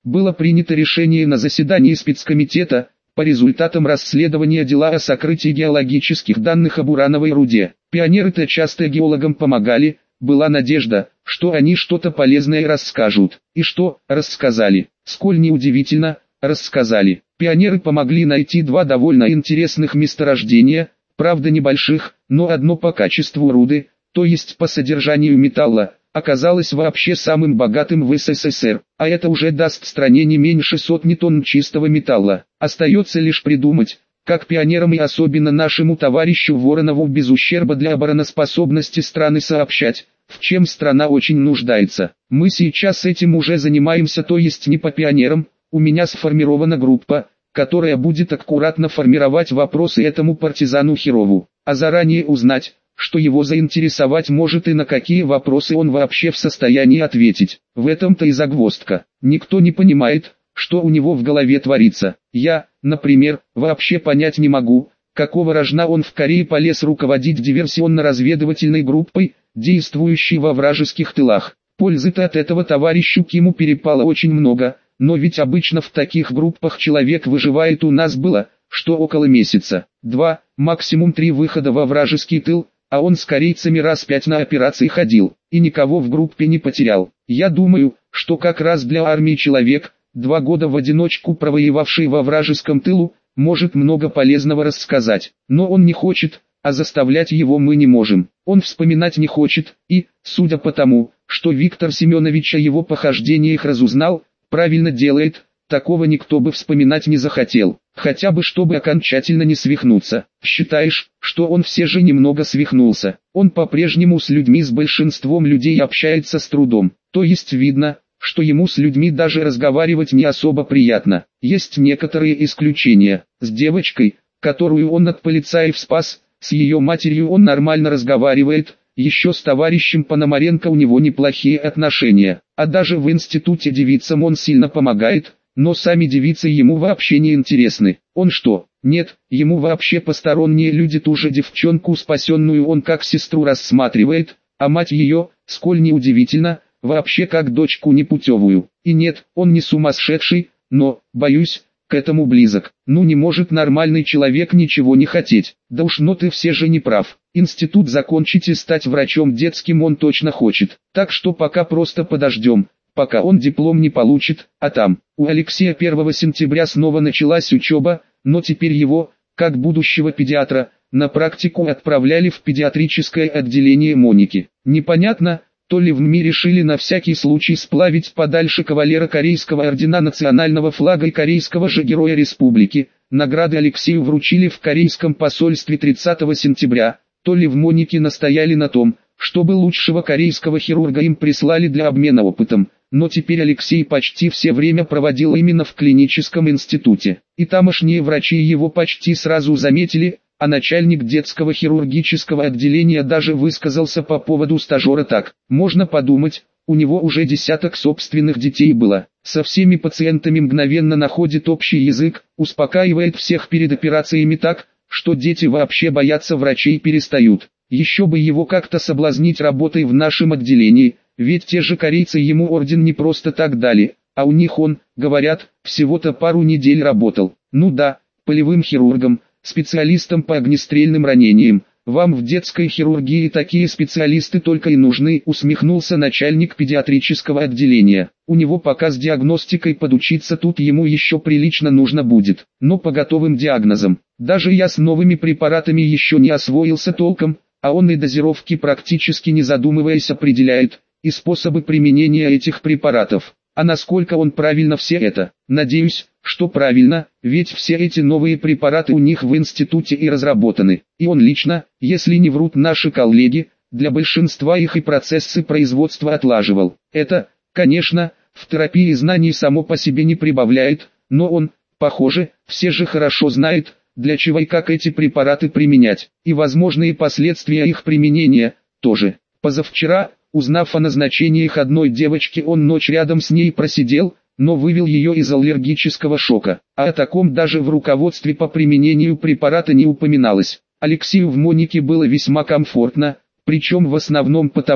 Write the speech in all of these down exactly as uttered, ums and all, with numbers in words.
было принято решение на заседании спецкомитета по результатам расследования дела о сокрытии геологических данных об урановой руде. Пионеры-то часто геологам помогали, была надежда, что они что-то полезное расскажут. И что, рассказали. Сколь неудивительно, рассказали. Пионеры помогли найти два довольно интересных месторождения, правда небольших, но одно по качеству руды, то есть по содержанию металла, оказалось вообще самым богатым в СССР, а это уже даст стране не меньше сотни тонн чистого металла. Остается лишь придумать, как пионерам и особенно нашему товарищу Воронову без ущерба для обороноспособности страны сообщать, в чем страна очень нуждается. Мы сейчас этим уже занимаемся, то есть не по пионерам. У меня сформирована группа, которая будет аккуратно формировать вопросы этому партизану Херову, а заранее узнать, что его заинтересовать может и на какие вопросы он вообще в состоянии ответить. В этом-то и загвоздка. Никто не понимает, что у него в голове творится. Я, например, вообще понять не могу, какого рожна он в Корее полез руководить диверсионно-разведывательной группой, действующей во вражеских тылах. Пользы-то от этого товарищу Киму перепало очень много. Но ведь обычно в таких группах человек выживает, у нас было, что около месяца, два, максимум три выхода во вражеский тыл, а он с корейцами раз пять на операции ходил, и никого в группе не потерял. Я думаю, что как раз для армии человек, два года в одиночку провоевавший во вражеском тылу, может много полезного рассказать, но он не хочет, а заставлять его мы не можем. Он вспоминать не хочет, и, судя по тому, что Виктор Семенович о его похождениях разузнал, правильно делает, такого никто бы вспоминать не захотел, хотя бы чтобы окончательно не свихнуться. Считаешь, что он все же немного свихнулся? Он по-прежнему с людьми, с большинством людей общается с трудом, то есть видно, что ему с людьми даже разговаривать не особо приятно. Есть некоторые исключения. С девочкой, которую он от полицаев спас, с ее матерью он нормально разговаривает. Еще с товарищем Пономаренко у него неплохие отношения, а даже в институте девицам он сильно помогает, но сами девицы ему вообще не интересны. Он что? Нет, ему вообще посторонние люди, ту же девчонку спасенную он как сестру рассматривает, а мать ее, сколь неудивительно, вообще как дочку непутевую. И нет, он не сумасшедший, но, боюсь, к этому близок. Ну не может нормальный человек ничего не хотеть. Да уж, но ты все же не прав. Институт закончить и стать врачом детским он точно хочет. Так что пока просто подождем, пока он диплом не получит, а там, у Алексея первого сентября снова началась учеба, но теперь его, как будущего педиатра, на практику отправляли в педиатрическое отделение Моники. Непонятно, то ли в ММИ решили на всякий случай сплавить подальше кавалера Корейского ордена национального флага и корейского же героя республики, награды Алексею вручили в корейском посольстве тридцатого сентября, то ли в Монике настояли на том, чтобы лучшего корейского хирурга им прислали для обмена опытом, но теперь Алексей почти все время проводил именно в клиническом институте, и тамошние врачи его почти сразу заметили, а начальник детского хирургического отделения даже высказался по поводу стажера так: можно подумать, у него уже десяток собственных детей было, со всеми пациентами мгновенно находит общий язык, успокаивает всех перед операциями так, что дети вообще бояться врачей перестают. Еще бы его как-то соблазнить работой в нашем отделении, ведь те же корейцы ему орден не просто так дали, а у них он, говорят, всего-то пару недель работал. Ну да, полевым хирургом, специалистом по огнестрельным ранениям. Вам в детской хирургии такие специалисты только и нужны, усмехнулся начальник педиатрического отделения. У него пока с диагностикой подучиться, тут ему еще прилично нужно будет, но по готовым диагнозам. Даже я с новыми препаратами еще не освоился толком, а он и дозировки практически не задумываясь определяет, и способы применения этих препаратов. А насколько он правильно все это? Надеюсь, что правильно, ведь все эти новые препараты у них в институте и разработаны. И он лично, если не врут наши коллеги, для большинства их и процессы производства отлаживал. Это, конечно, в терапии знаний само по себе не прибавляет, но он, похоже, все же хорошо знает, для чего и как эти препараты применять, и возможные последствия их применения, тоже. Позавчера, узнав о назначениях одной девочки, он ночь рядом с ней просидел, но вывел ее из аллергического шока, а о таком даже в руководстве по применению препарата не упоминалось. Алексею в Монике было весьма комфортно, причем в основном потому,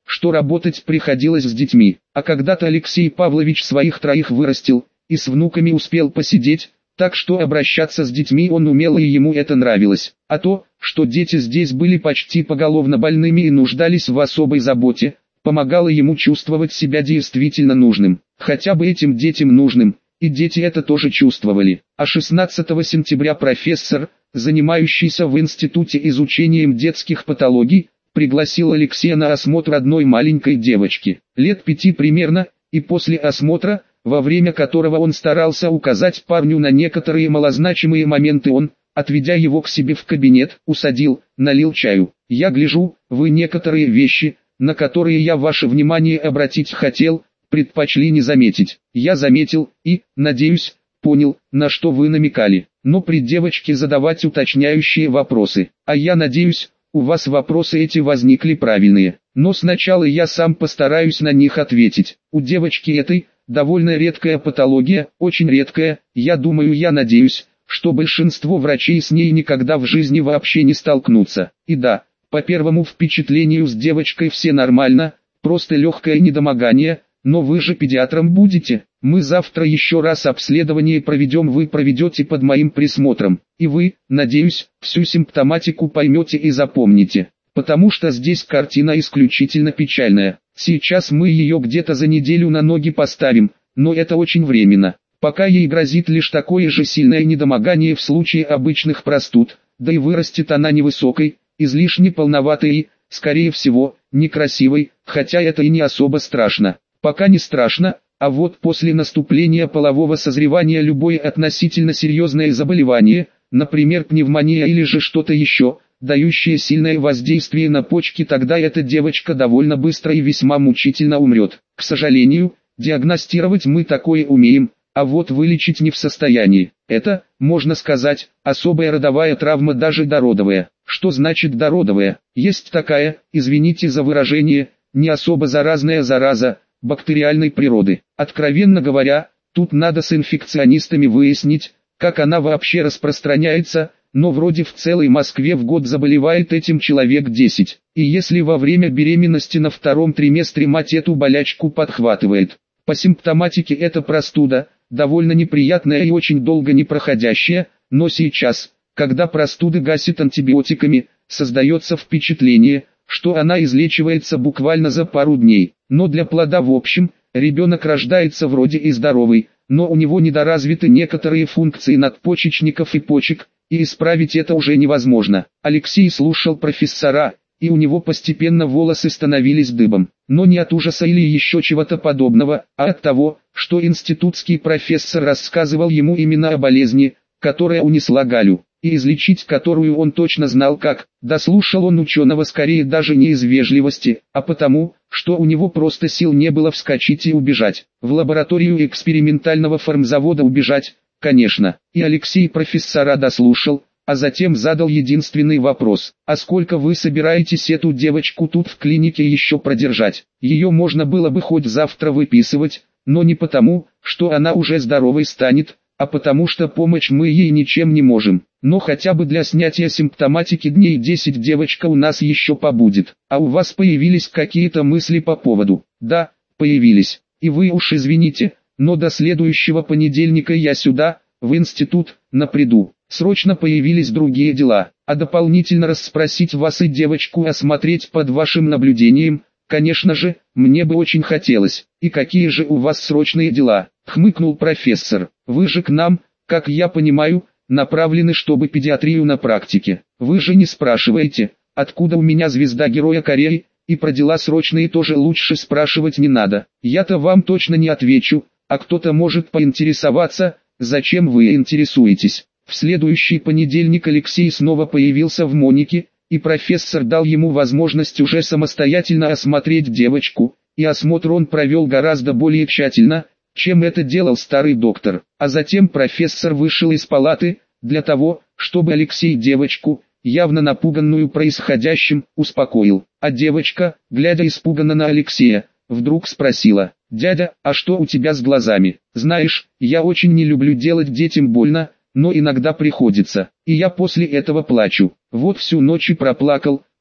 что работать приходилось с детьми. А когда-то Алексей Павлович своих троих вырастил, и с внуками успел посидеть, так что обращаться с детьми он умел и ему это нравилось. А то, что дети здесь были почти поголовно больными и нуждались в особой заботе, помогало ему чувствовать себя действительно нужным. Хотя бы этим детям нужным, и дети это тоже чувствовали. А шестнадцатого сентября профессор, занимающийся в институте изучением детских патологий, пригласил Алексея на осмотр одной маленькой девочки, лет пяти примерно, и после осмотра, во время которого он старался указать парню на некоторые малозначимые моменты, он, отведя его к себе в кабинет, усадил, налил чаю. «Я гляжу, вы некоторые вещи, на которые я ваше внимание обратить хотел, предпочли не заметить. Я заметил и, надеюсь, понял, на что вы намекали, но при девочке задавать уточняющие вопросы, а я надеюсь, у вас вопросы эти возникли правильные, но сначала я сам постараюсь на них ответить. У девочки этой, довольно редкая патология, очень редкая, я думаю, я надеюсь, что большинство врачей с ней никогда в жизни вообще не столкнутся. И да, по первому впечатлению с девочкой все нормально, просто легкое недомогание, но вы же педиатром будете. Мы завтра еще раз обследование проведем, вы проведете под моим присмотром, и вы, надеюсь, всю симптоматику поймете и запомните, потому что здесь картина исключительно печальная. Сейчас мы ее где-то за неделю на ноги поставим, но это очень временно. Пока ей грозит лишь такое же сильное недомогание в случае обычных простуд, да и вырастет она невысокой, излишне полноватой и, скорее всего, некрасивой, хотя это и не особо страшно. Пока не страшно, а вот после наступления полового созревания любое относительно серьезное заболевание, например пневмония или же что-то еще, дающее сильное воздействие на почки, тогда эта девочка довольно быстро и весьма мучительно умрет. К сожалению, диагностировать мы такое умеем, а вот вылечить не в состоянии. Это, можно сказать, особая родовая травма, даже дородовая. Что значит дородовая? Есть такая, извините за выражение, не особо заразная зараза, бактериальной природы. Откровенно говоря, тут надо с инфекционистами выяснить, как она вообще распространяется, но вроде в целой Москве в год заболевает этим человек десять. И если во время беременности на втором триместре мать эту болячку подхватывает. По симптоматике это простуда, довольно неприятная и очень долго не проходящая, но сейчас, когда простуды гасят антибиотиками, создается впечатление, что она излечивается буквально за пару дней. Но для плода в общем, ребенок рождается вроде и здоровый, но у него недоразвиты некоторые функции надпочечников и почек, и исправить это уже невозможно. Алексей слушал профессора, и у него постепенно волосы становились дыбом. Но не от ужаса или еще чего-то подобного, а от того, что институтский профессор рассказывал ему именно о болезни, которая унесла Галю, и излечить которую он точно знал как. Дослушал он ученого скорее даже не из вежливости, а потому, что у него просто сил не было вскочить и убежать. В лабораторию экспериментального фармзавода убежать, конечно. И Алексей профессора дослушал, а затем задал единственный вопрос: а сколько вы собираетесь эту девочку тут в клинике еще продержать? Ее можно было бы хоть завтра выписывать, но не потому, что она уже здоровой станет, а потому что помочь мы ей ничем не можем. Но хотя бы для снятия симптоматики дней десять девочка у нас еще побудет. А у вас появились какие-то мысли по поводу? Да, появились. И вы уж извините, но до следующего понедельника я сюда, в институт, наприду. Срочно появились другие дела, а дополнительно расспросить вас и девочку осмотреть под вашим наблюдением, конечно же, мне бы очень хотелось. И какие же у вас срочные дела? Хмыкнул профессор. Вы же к нам, как я понимаю, направлены, чтобы педиатрию на практике. Вы же не спрашиваете, откуда у меня звезда Героя Кореи, и про дела срочные тоже лучше спрашивать не надо. Я-то вам точно не отвечу, а кто-то может поинтересоваться, зачем вы интересуетесь. В следующий понедельник Алексей снова появился в Монике, и профессор дал ему возможность уже самостоятельно осмотреть девочку, и осмотр он провел гораздо более тщательно, чем это делал старый доктор. А затем профессор вышел из палаты, для того, чтобы Алексей девочку, явно напуганную происходящим, успокоил. А девочка, глядя испуганно на Алексея, вдруг спросила: «Дядя, а что у тебя с глазами? Знаешь, я очень не люблю делать детям больно, но иногда приходится, и я после этого плачу. Вот всю ночь и проплакал,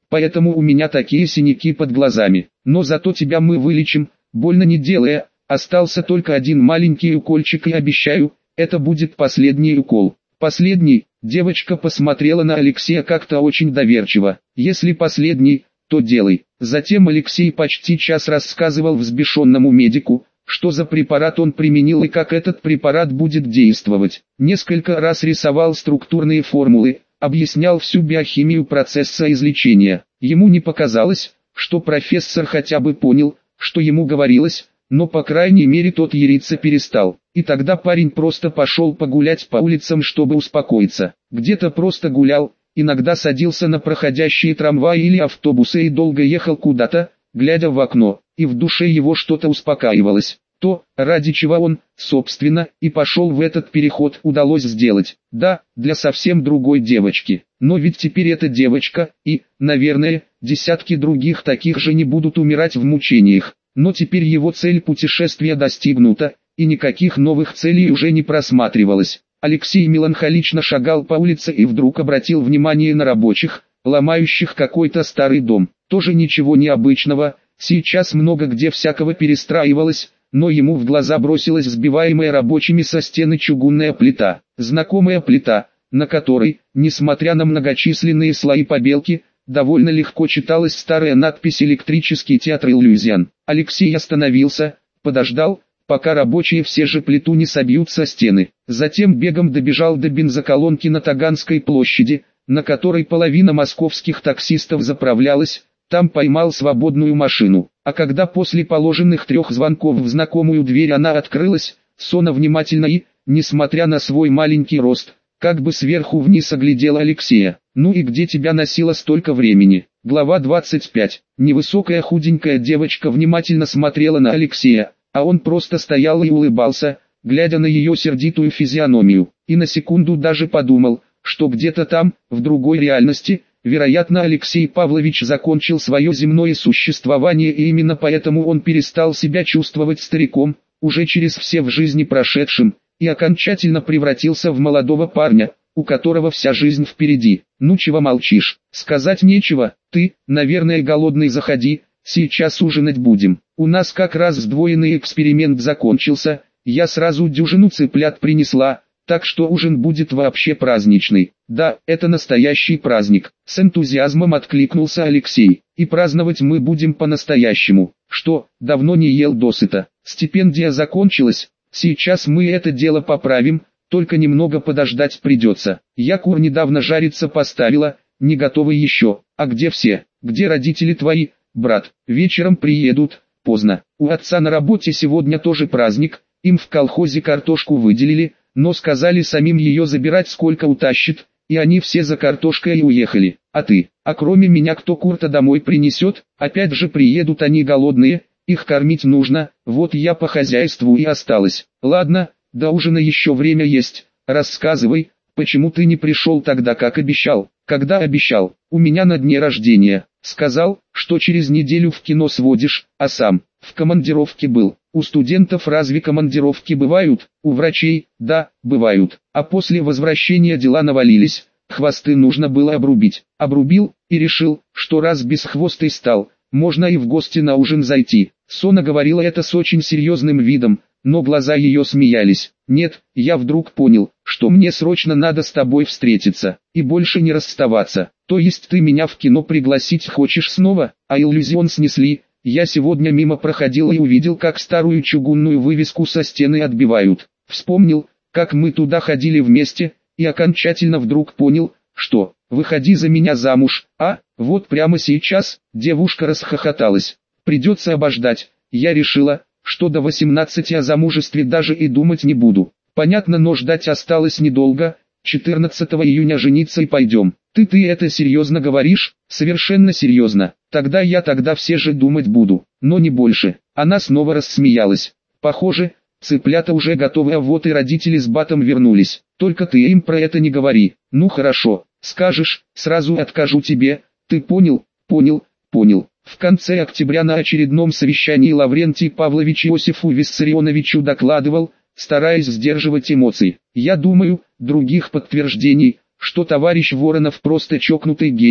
поэтому у меня такие синяки под глазами. Но зато тебя мы вылечим, больно не делая. Остался только один маленький укольчик и обещаю, это будет последний укол. Последний? Девочка посмотрела на Алексея как-то очень доверчиво. Если последний, то делай. Затем Алексей почти час рассказывал взбешенному медику, что за препарат он применил и как этот препарат будет действовать. Несколько раз рисовал структурные формулы, объяснял всю биохимию процесса излечения. Ему не показалось, что профессор хотя бы понял, что ему говорилось, но по крайней мере тот яриться перестал. И тогда парень просто пошел погулять по улицам, чтобы успокоиться. Где-то просто гулял, иногда садился на проходящие трамваи или автобусы и долго ехал куда-то, глядя в окно, и в душе его что-то успокаивалось. То, ради чего он, собственно, и пошел в этот переход, удалось сделать. Да, для совсем другой девочки. Но ведь теперь эта девочка, и, наверное, десятки других таких же не будут умирать в мучениях. Но теперь его цель путешествия достигнута, и никаких новых целей уже не просматривалось. Алексей меланхолично шагал по улице и вдруг обратил внимание на рабочих, ломающих какой-то старый дом. Тоже ничего необычного, сейчас много где всякого перестраивалось, но ему в глаза бросилась сбиваемая рабочими со стены чугунная плита. Знакомая плита, на которой, несмотря на многочисленные слои побелки, довольно легко читалась старая надпись «Электрический театр Иллюзион». Алексей остановился, подождал, пока рабочие все же плиту не собьют со стены. Затем бегом добежал до бензоколонки на Таганской площади, на которой половина московских таксистов заправлялась, там поймал свободную машину. А когда после положенных трех звонков в знакомую дверь она открылась, Сона внимательно и, несмотря на свой маленький рост, как бы сверху вниз оглядела Алексея. «Ну и где тебя носило столько времени?» Глава двадцать пять. Невысокая худенькая девочка внимательно смотрела на Алексея, а он просто стоял и улыбался, глядя на ее сердитую физиономию, и на секунду даже подумал, что где-то там, в другой реальности, вероятно, Алексей Павлович закончил свое земное существование, и именно поэтому он перестал себя чувствовать стариком, уже через все в жизни прошедшим, и окончательно превратился в молодого парня, у которого вся жизнь впереди. «Ну чего молчишь? Сказать нечего, ты, наверное, голодный, заходи, сейчас ужинать будем. У нас как раз сдвоенный эксперимент закончился, я сразу дюжину цыплят принесла, так что ужин будет вообще праздничный». «Да, это настоящий праздник», — с энтузиазмом откликнулся Алексей. «И праздновать мы будем по-настоящему». «Что, давно не ел досыта? Стипендия закончилась, сейчас мы это дело поправим, только немного подождать придется. Я кур недавно жариться поставила, не готовы еще. А где все? Где родители твои, брат? Вечером приедут, поздно. У отца на работе сегодня тоже праздник, им в колхозе картошку выделили, но сказали самим ее забирать сколько утащит, и они все за картошкой и уехали. А ты? А кроме меня кто кур-то домой принесет? Опять же приедут они голодные, их кормить нужно, вот я по хозяйству и осталась. Ладно, до ужина еще время есть, рассказывай, почему ты не пришел тогда, как обещал?» «Когда обещал? У меня на дне рождения. Сказал, что через неделю в кино сводишь, а сам в командировке был. У студентов разве командировки бывают? У врачей, да, бывают. А после возвращения дела навалились, хвосты нужно было обрубить. Обрубил, и решил, что раз бесхвостый стал, можно и в гости на ужин зайти». Сона говорила это с очень серьезным видом, но глаза ее смеялись. «Нет, я вдруг понял, что мне срочно надо с тобой встретиться, и больше не расставаться. То есть ты меня в кино пригласить хочешь снова?» А иллюзион снесли. Я сегодня мимо проходил и увидел, как старую чугунную вывеску со стены отбивают. Вспомнил, как мы туда ходили вместе, и окончательно вдруг понял, что «выходи за меня замуж», а, вот прямо сейчас, девушка расхохоталась. «Придется обождать, я решила, что до восемнадцати о замужестве даже и думать не буду. Понятно, но ждать осталось недолго, четырнадцатого июня жениться и пойдем». «Ты ты это серьезно говоришь?» «Совершенно серьезно. Тогда я тогда все же думать буду, но не больше». Она снова рассмеялась. «Похоже, цыплята уже готовы, а вот и родители с батом вернулись. Только ты им про это не говори». «Ну хорошо, скажешь, сразу откажу тебе. Ты понял, понял, понял». В конце октября на очередном совещании Лаврентий Павлович Иосифу Виссарионовичу докладывал, стараясь сдерживать эмоции: «Я думаю, других подтверждений, что товарищ Воронов просто чокнутый гений,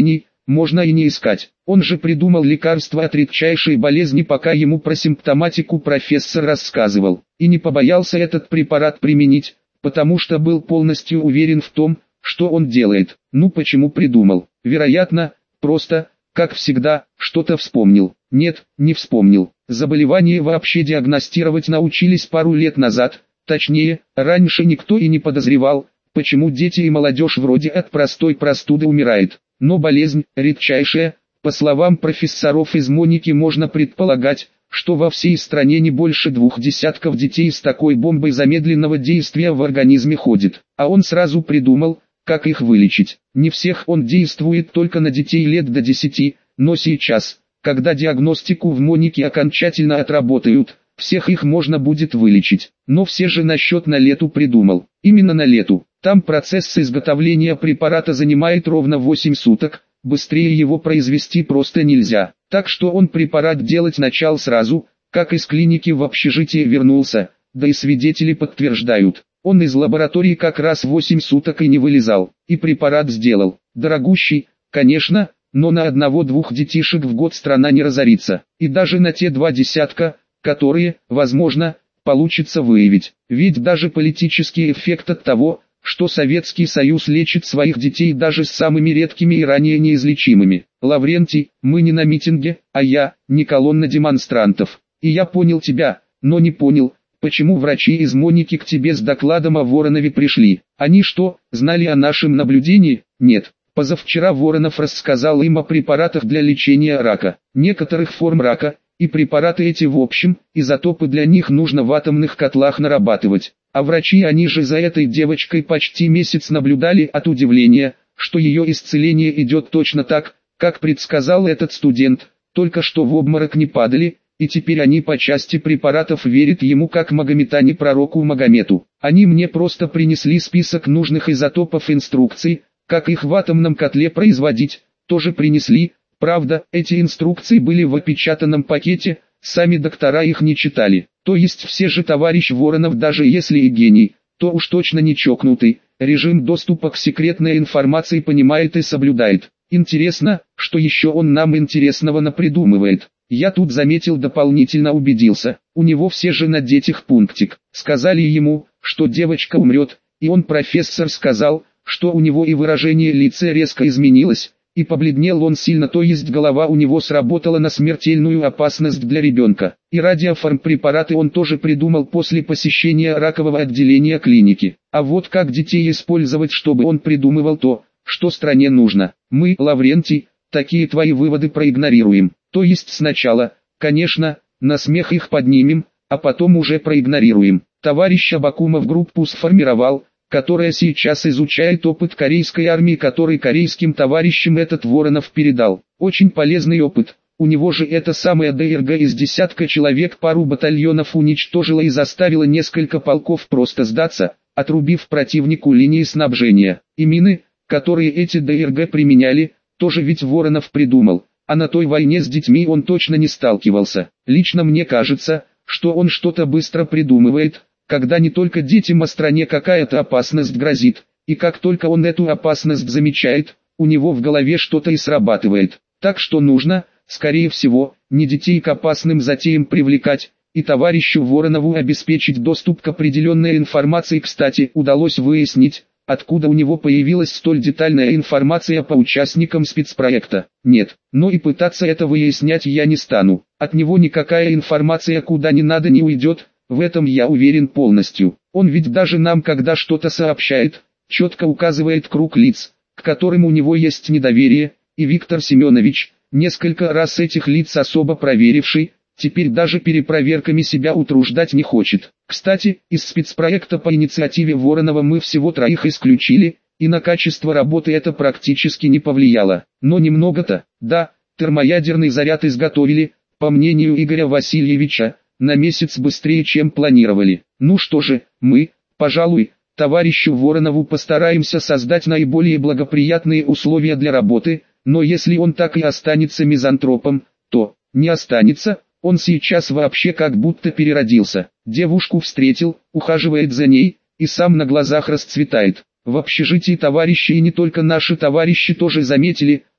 можно и не искать. Он же придумал лекарство от редчайшей болезни, пока ему про симптоматику профессор рассказывал. И не побоялся этот препарат применить, потому что был полностью уверен в том, что он делает. Ну почему придумал? Вероятно, просто, как всегда, что-то вспомнил. Нет, не вспомнил. Заболевание вообще диагностировать научились пару лет назад, точнее, раньше никто и не подозревал, почему дети и молодежь вроде от простой простуды умирает. Но болезнь, редчайшая, по словам профессоров из Моники, можно предполагать, что во всей стране не больше двух десятков детей с такой бомбой замедленного действия в организме ходит. А он сразу придумал, как их вылечить. Не всех он действует только на детей лет до десяти, но сейчас, когда диагностику в Монике окончательно отработают, всех их можно будет вылечить. Но все же насчет на лету придумал. Именно на лету. Там процесс изготовления препарата занимает ровно восемь суток, быстрее его произвести просто нельзя. Так что он препарат делать начал сразу, как из клиники в общежитие вернулся, да и свидетели подтверждают. Он из лаборатории как раз восемь суток и не вылезал, и препарат сделал. Дорогущий, конечно, но на одного-двух детишек в год страна не разорится. И даже на те два десятка, которые, возможно, получится выявить. Ведь даже политический эффект от того, что Советский Союз лечит своих детей даже с самыми редкими и ранее неизлечимыми. Лаврентий, мы не на митинге, а я, не колонна демонстрантов. И я понял тебя, но не понял, почему врачи из Моники к тебе с докладом о Воронове пришли. Они что, знали о нашем наблюдении? Нет. Позавчера Воронов рассказал им о препаратах для лечения рака, некоторых форм рака, и препараты эти в общем, изотопы для них нужно в атомных котлах нарабатывать. А врачи, они же за этой девочкой почти месяц наблюдали от удивления, что ее исцеление идет точно так, как предсказал этот студент, только что в обморок не падали, и теперь они по части препаратов верят ему как магометане пророку Магомету. Они мне просто принесли список нужных изотопов, инструкций, как их в атомном котле производить, тоже принесли. Правда, эти инструкции были в опечатанном пакете, сами доктора их не читали. То есть все же товарищ Воронов, даже если и гений, то уж точно не чокнутый, режим доступа к секретной информации понимает и соблюдает. Интересно, что еще он нам интересного напридумывает. Я тут заметил, дополнительно убедился, у него все же на детях пунктик. Сказали ему, что девочка умрет, и он, профессор, сказал, что у него и выражение лица резко изменилось, и побледнел он сильно, то есть голова у него сработала на смертельную опасность для ребенка. И радиофармпрепараты он тоже придумал после посещения ракового отделения клиники. А вот как детей использовать, чтобы он придумывал то, что стране нужно. Мы, Лаврентий, такие твои выводы проигнорируем. То есть сначала, конечно, на смех их поднимем, а потом уже проигнорируем. Товарищ Абакумов группу сформировал, которая сейчас изучает опыт корейской армии, который корейским товарищам этот Воронов передал. Очень полезный опыт. У него же это самая ДРГ из десятка человек пару батальонов уничтожила и заставила несколько полков просто сдаться, отрубив противнику линии снабжения. И мины, которые эти ДРГ применяли, тоже ведь Воронов придумал. А на той войне с детьми он точно не сталкивался. Лично мне кажется, что он что-то быстро придумывает, когда не только детям, а стране какая-то опасность грозит, и как только он эту опасность замечает, у него в голове что-то и срабатывает. Так что нужно, скорее всего, не детей к опасным затеям привлекать, и товарищу Воронову обеспечить доступ к определенной информации. Кстати, удалось выяснить, откуда у него появилась столь детальная информация по участникам спецпроекта. Нет, но и пытаться это выяснять я не стану. От него никакая информация куда не надо не уйдет. В этом я уверен полностью. Он ведь даже нам, когда что-то сообщает, четко указывает круг лиц, к которым у него есть недоверие, и Виктор Семенович, несколько раз этих лиц особо проверивший, теперь даже перепроверками себя утруждать не хочет. Кстати, из спецпроекта по инициативе Воронова мы всего троих исключили, и на качество работы это практически не повлияло. Но немного-то, да, термоядерный заряд изготовили, по мнению Игоря Васильевича, на месяц быстрее, чем планировали. Ну что же, мы, пожалуй, товарищу Воронову постараемся создать наиболее благоприятные условия для работы, но если он так и останется мизантропом, то, не останется, он сейчас вообще как будто переродился. Девушку встретил, ухаживает за ней, и сам на глазах расцветает. В общежитии товарищи, и не только наши товарищи, тоже заметили,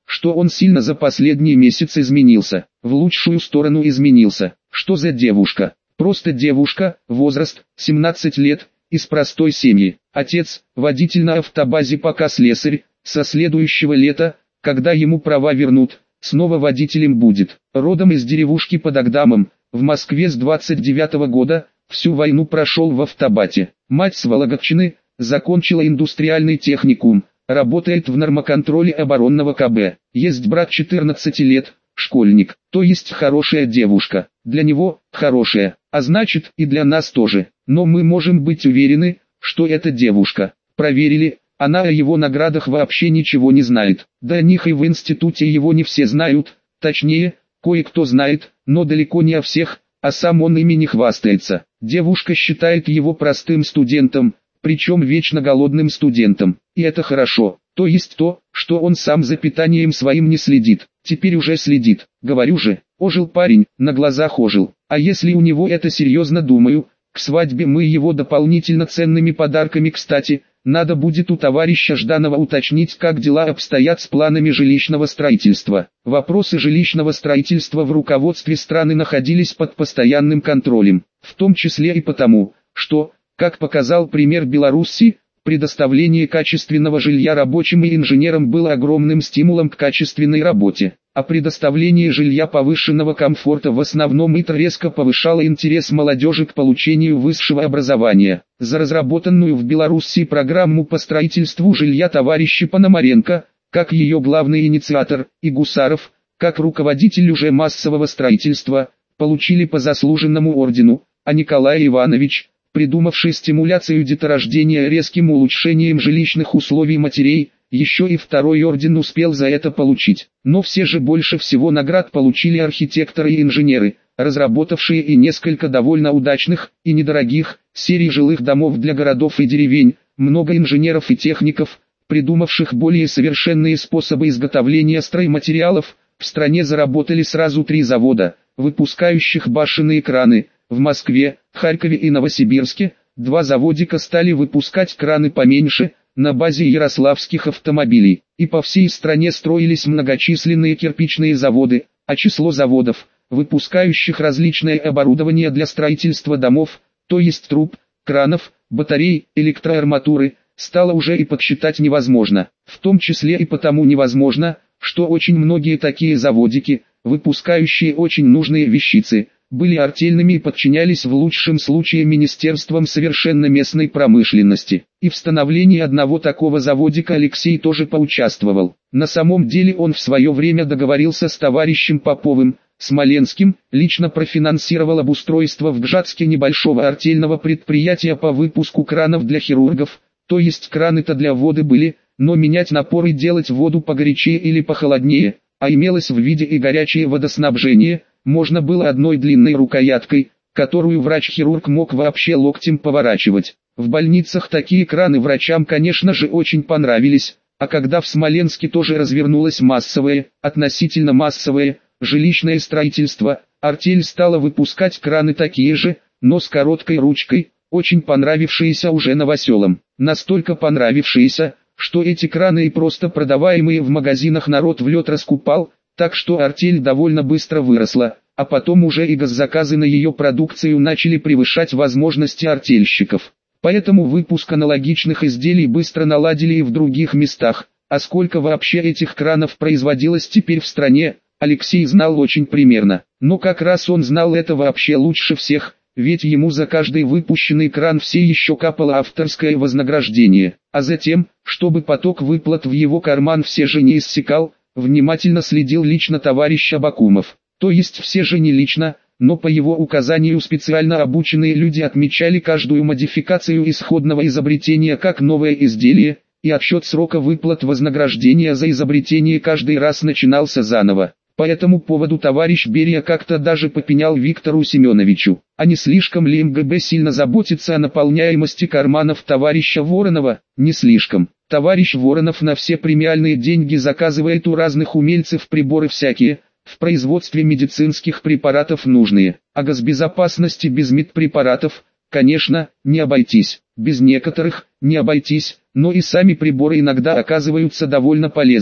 что он сильно за последний месяц изменился, в лучшую сторону изменился. Что за девушка? Просто девушка, возраст, семнадцать лет, из простой семьи. Отец, водитель на автобазе пока слесарь, со следующего лета, когда ему права вернут, снова водителем будет. Родом из деревушки под Агдамом, в Москве с двадцать девятого года, всю войну прошел в автобате. Мать с Вологодчины, закончила индустриальный техникум, работает в нормоконтроле оборонного ка бэ. Есть брат четырнадцати лет, школьник, то есть хорошая девушка. Для него хорошая, а значит и для нас тоже. Но мы можем быть уверены, что эта девушка. Проверили, она о его наградах вообще ничего не знает. Да о них и в институте его не все знают, точнее, кое-кто знает, но далеко не о всех, а сам он ими не хвастается. Девушка считает его простым студентом, причем вечно голодным студентом. И это хорошо, то есть то, что он сам за питанием своим не следит. Теперь уже следит, говорю же, ожил парень, на глазах ожил. А если у него это серьезно, думаю, к свадьбе мы его дополнительно ценными подарками. Кстати, надо будет у товарища Жданова уточнить, как дела обстоят с планами жилищного строительства. Вопросы жилищного строительства в руководстве страны находились под постоянным контролем, в том числе и потому, что, как показал пример Беларуси, предоставление качественного жилья рабочим и инженерам было огромным стимулом к качественной работе, а предоставление жилья повышенного комфорта в основном и резко повышало интерес молодежи к получению высшего образования. За разработанную в Беларуси программу по строительству жилья товарищи Пономаренко, как ее главный инициатор, и Гусаров, как руководитель уже массового строительства, получили по заслуженному ордену, а Николай Иванович, придумавший стимуляцию деторождения резким улучшением жилищных условий матерей, еще и второй орден успел за это получить. Но все же больше всего наград получили архитекторы и инженеры, разработавшие и несколько довольно удачных и недорогих серий жилых домов для городов и деревень, много инженеров и техников, придумавших более совершенные способы изготовления стройматериалов. В стране заработали сразу три завода, выпускающих башенные краны. В Москве, Харькове и Новосибирске два заводика стали выпускать краны поменьше, на базе ярославских автомобилей. И по всей стране строились многочисленные кирпичные заводы, а число заводов, выпускающих различное оборудование для строительства домов, то есть труб, кранов, батарей, электроарматуры, стало уже и подсчитать невозможно. В том числе и потому невозможно, что очень многие такие заводики, выпускающие очень нужные вещицы, были артельными и подчинялись в лучшем случае министерствам совершенно местной промышленности. И в становлении одного такого заводика Алексей тоже поучаствовал. На самом деле он в свое время договорился с товарищем Поповым, Смоленским, лично профинансировал обустройство в Гжатске небольшого артельного предприятия по выпуску кранов для хирургов, то есть краны-то для воды были, но менять напор и делать воду погорячее или похолоднее, а имелось в виде и горячее водоснабжение, можно было одной длинной рукояткой, которую врач-хирург мог вообще локтем поворачивать. В больницах такие краны врачам, конечно же, очень понравились, а когда в Смоленске тоже развернулось массовое, относительно массовое, жилищное строительство, артель стала выпускать краны такие же, но с короткой ручкой, очень понравившиеся уже новоселам. Настолько понравившиеся, что эти краны и просто продаваемые в магазинах народ в лед раскупал, так что артель довольно быстро выросла, а потом уже и госзаказы на ее продукцию начали превышать возможности артельщиков. Поэтому выпуск аналогичных изделий быстро наладили и в других местах, а сколько вообще этих кранов производилось теперь в стране, Алексей знал очень примерно. Но как раз он знал это вообще лучше всех, ведь ему за каждый выпущенный кран все еще капало авторское вознаграждение. А затем, чтобы поток выплат в его карман все же не иссякал, внимательно следил лично товарищ Абакумов. То есть все же не лично, но по его указанию специально обученные люди отмечали каждую модификацию исходного изобретения как новое изделие, и отсчет срока выплат вознаграждения за изобретение каждый раз начинался заново. По этому поводу товарищ Берия как-то даже попенял Виктору Семеновичу. А не слишком ли эм гэ бэ сильно заботится о наполняемости карманов товарища Воронова? Не слишком. Товарищ Воронов на все премиальные деньги заказывает у разных умельцев приборы всякие, в производстве медицинских препаратов нужные. А госбезопасности без медпрепаратов, конечно, не обойтись. Без некоторых, не обойтись, но и сами приборы иногда оказываются довольно полезными.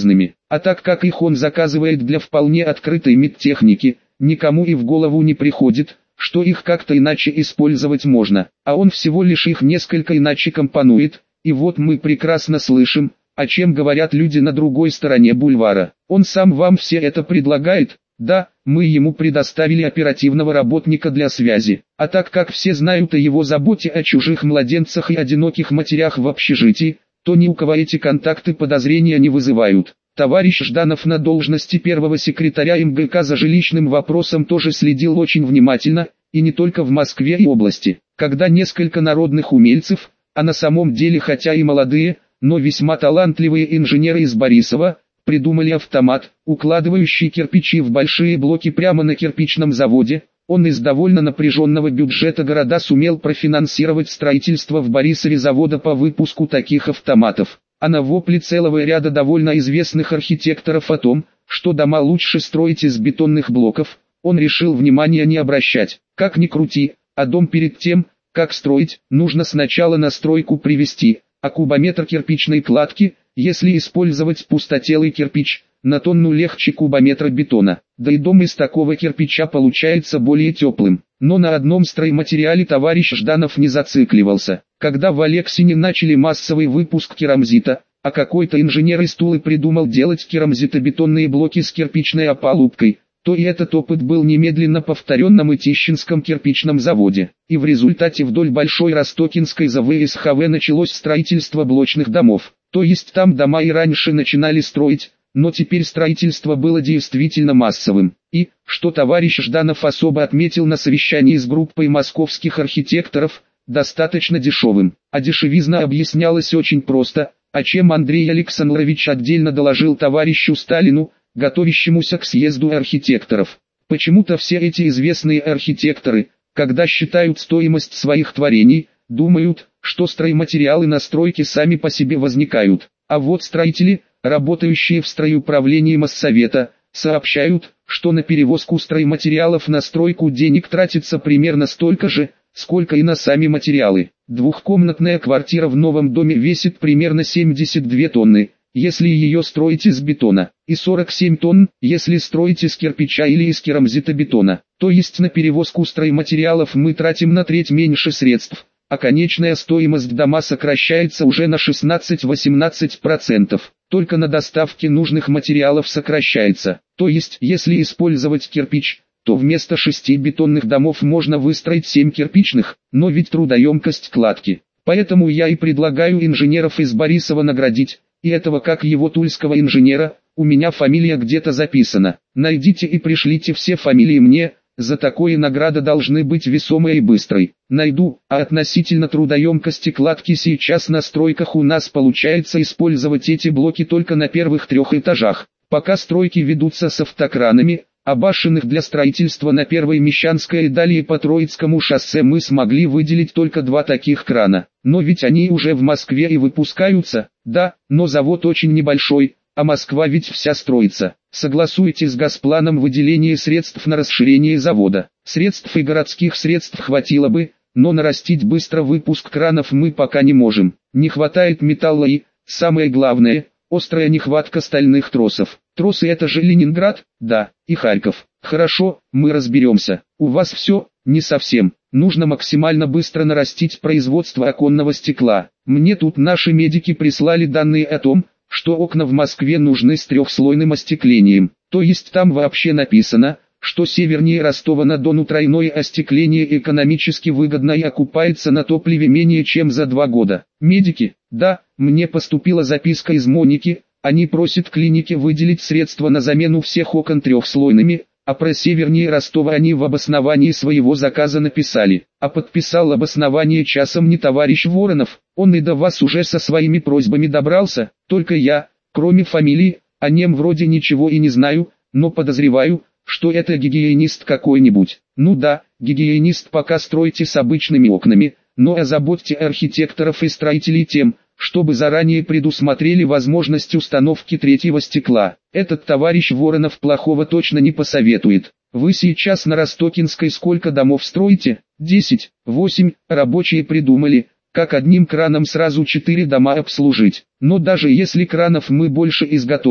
А так как их он заказывает для вполне открытой медтехники, никому и в голову не приходит, что их как-то иначе использовать можно, а он всего лишь их несколько иначе компонует, и вот мы прекрасно слышим, о чем говорят люди на другой стороне бульвара. Он сам вам все это предлагает? Да, мы ему предоставили оперативного работника для связи, а так как все знают о его заботе о чужих младенцах и одиноких матерях в общежитии, то ни у кого эти контакты подозрения не вызывают. Товарищ Жданов на должности первого секретаря эм гэ ка за жилищным вопросом тоже следил очень внимательно, и не только в Москве и области. Когда несколько народных умельцев, а на самом деле хотя и молодые, но весьма талантливые инженеры из Борисова, придумали автомат, укладывающий кирпичи в большие блоки прямо на кирпичном заводе, он из довольно напряженного бюджета города сумел профинансировать строительство в Борисове завода по выпуску таких автоматов. А на вопли целого ряда довольно известных архитекторов о том, что дома лучше строить из бетонных блоков, он решил внимания не обращать. Как ни крути, а дом перед тем, как строить, нужно сначала на стройку привести, а кубометр кирпичной кладки, если использовать пустотелый кирпич, на тонну легче кубометра бетона, да и дом из такого кирпича получается более теплым. Но на одном стройматериале товарищ Жданов не зацикливался. Когда в Алексине начали массовый выпуск керамзита, а какой-то инженер из Тулы придумал делать керамзитобетонные блоки с кирпичной опалубкой, то и этот опыт был немедленно повторен на Мытищинском кирпичном заводе. И в результате вдоль Большой Ростокинской за вэ эс ха вэ началось строительство блочных домов. То есть там дома и раньше начинали строить, но теперь строительство было действительно массовым. И, что товарищ Жданов особо отметил на совещании с группой московских архитекторов, достаточно дешевым. А дешевизна объяснялась очень просто, о чем Андрей Александрович отдельно доложил товарищу Сталину, готовящемуся к съезду архитекторов. Почему-то все эти известные архитекторы, когда считают стоимость своих творений, думают, что стройматериалы на стройке сами по себе возникают. А вот строители, работающие в стройуправлении Моссовета, сообщают, что на перевозку стройматериалов на стройку денег тратится примерно столько же, сколько и на сами материалы. Двухкомнатная квартира в новом доме весит примерно семьдесят две тонны, если ее строить из бетона, и сорок семь тонн, если строить из кирпича или из керамзитобетона. То есть на перевозку стройматериалов мы тратим на треть меньше средств, а конечная стоимость дома сокращается уже на шестнадцать-восемнадцать процентов. Только на доставке нужных материалов сокращается. То есть, если использовать кирпич, то вместо шести бетонных домов можно выстроить семь кирпичных, но ведь трудоемкость кладки. Поэтому я и предлагаю инженеров из Борисова наградить, и этого как его тульского инженера, у меня фамилия где-то записана. Найдите и пришлите все фамилии мне, за такое награда должны быть весомой и быстрой. Найду, а относительно трудоемкости кладки сейчас на стройках у нас получается использовать эти блоки только на первых трех этажах. Пока стройки ведутся с автокранами, а башенных для строительства на Первой Мещанской и далее по Троицкому шоссе мы смогли выделить только два таких крана. Но ведь они уже в Москве и выпускаются, да, но завод очень небольшой, а Москва ведь вся строится. Согласуйте с Госпланом выделение средств на расширение завода. Средств и городских средств хватило бы, но нарастить быстро выпуск кранов мы пока не можем. Не хватает металла и, самое главное, острая нехватка стальных тросов. Тросы — это же Ленинград, да, и Харьков. Хорошо, мы разберемся. У вас все, не совсем. Нужно максимально быстро нарастить производство оконного стекла. Мне тут наши медики прислали данные о том, что окна в Москве нужны с трехслойным остеклением. То есть там вообще написано, что севернее Ростова-на-Дону тройное остекление экономически выгодно и окупается на топливе менее чем за два года. Медики, да, мне поступила записка из Моники, они просят клинике выделить средства на замену всех окон трехслойными, а про севернее Ростова они в обосновании своего заказа написали. А подписал обоснование часом не товарищ Воронов, он и до вас уже со своими просьбами добрался, только я, кроме фамилии, о нем вроде ничего и не знаю, но подозреваю, что это гигиенист какой-нибудь. Ну да, гигиенист пока стройте с обычными окнами, но озаботьте архитекторов и строителей тем, чтобы заранее предусмотрели возможность установки третьего стекла. Этот товарищ Воронов плохого точно не посоветует. Вы сейчас на Ростокинской сколько домов строите? десять, восемь, рабочие придумали, как одним краном сразу четыре дома обслужить. Но даже если кранов мы больше изготовим,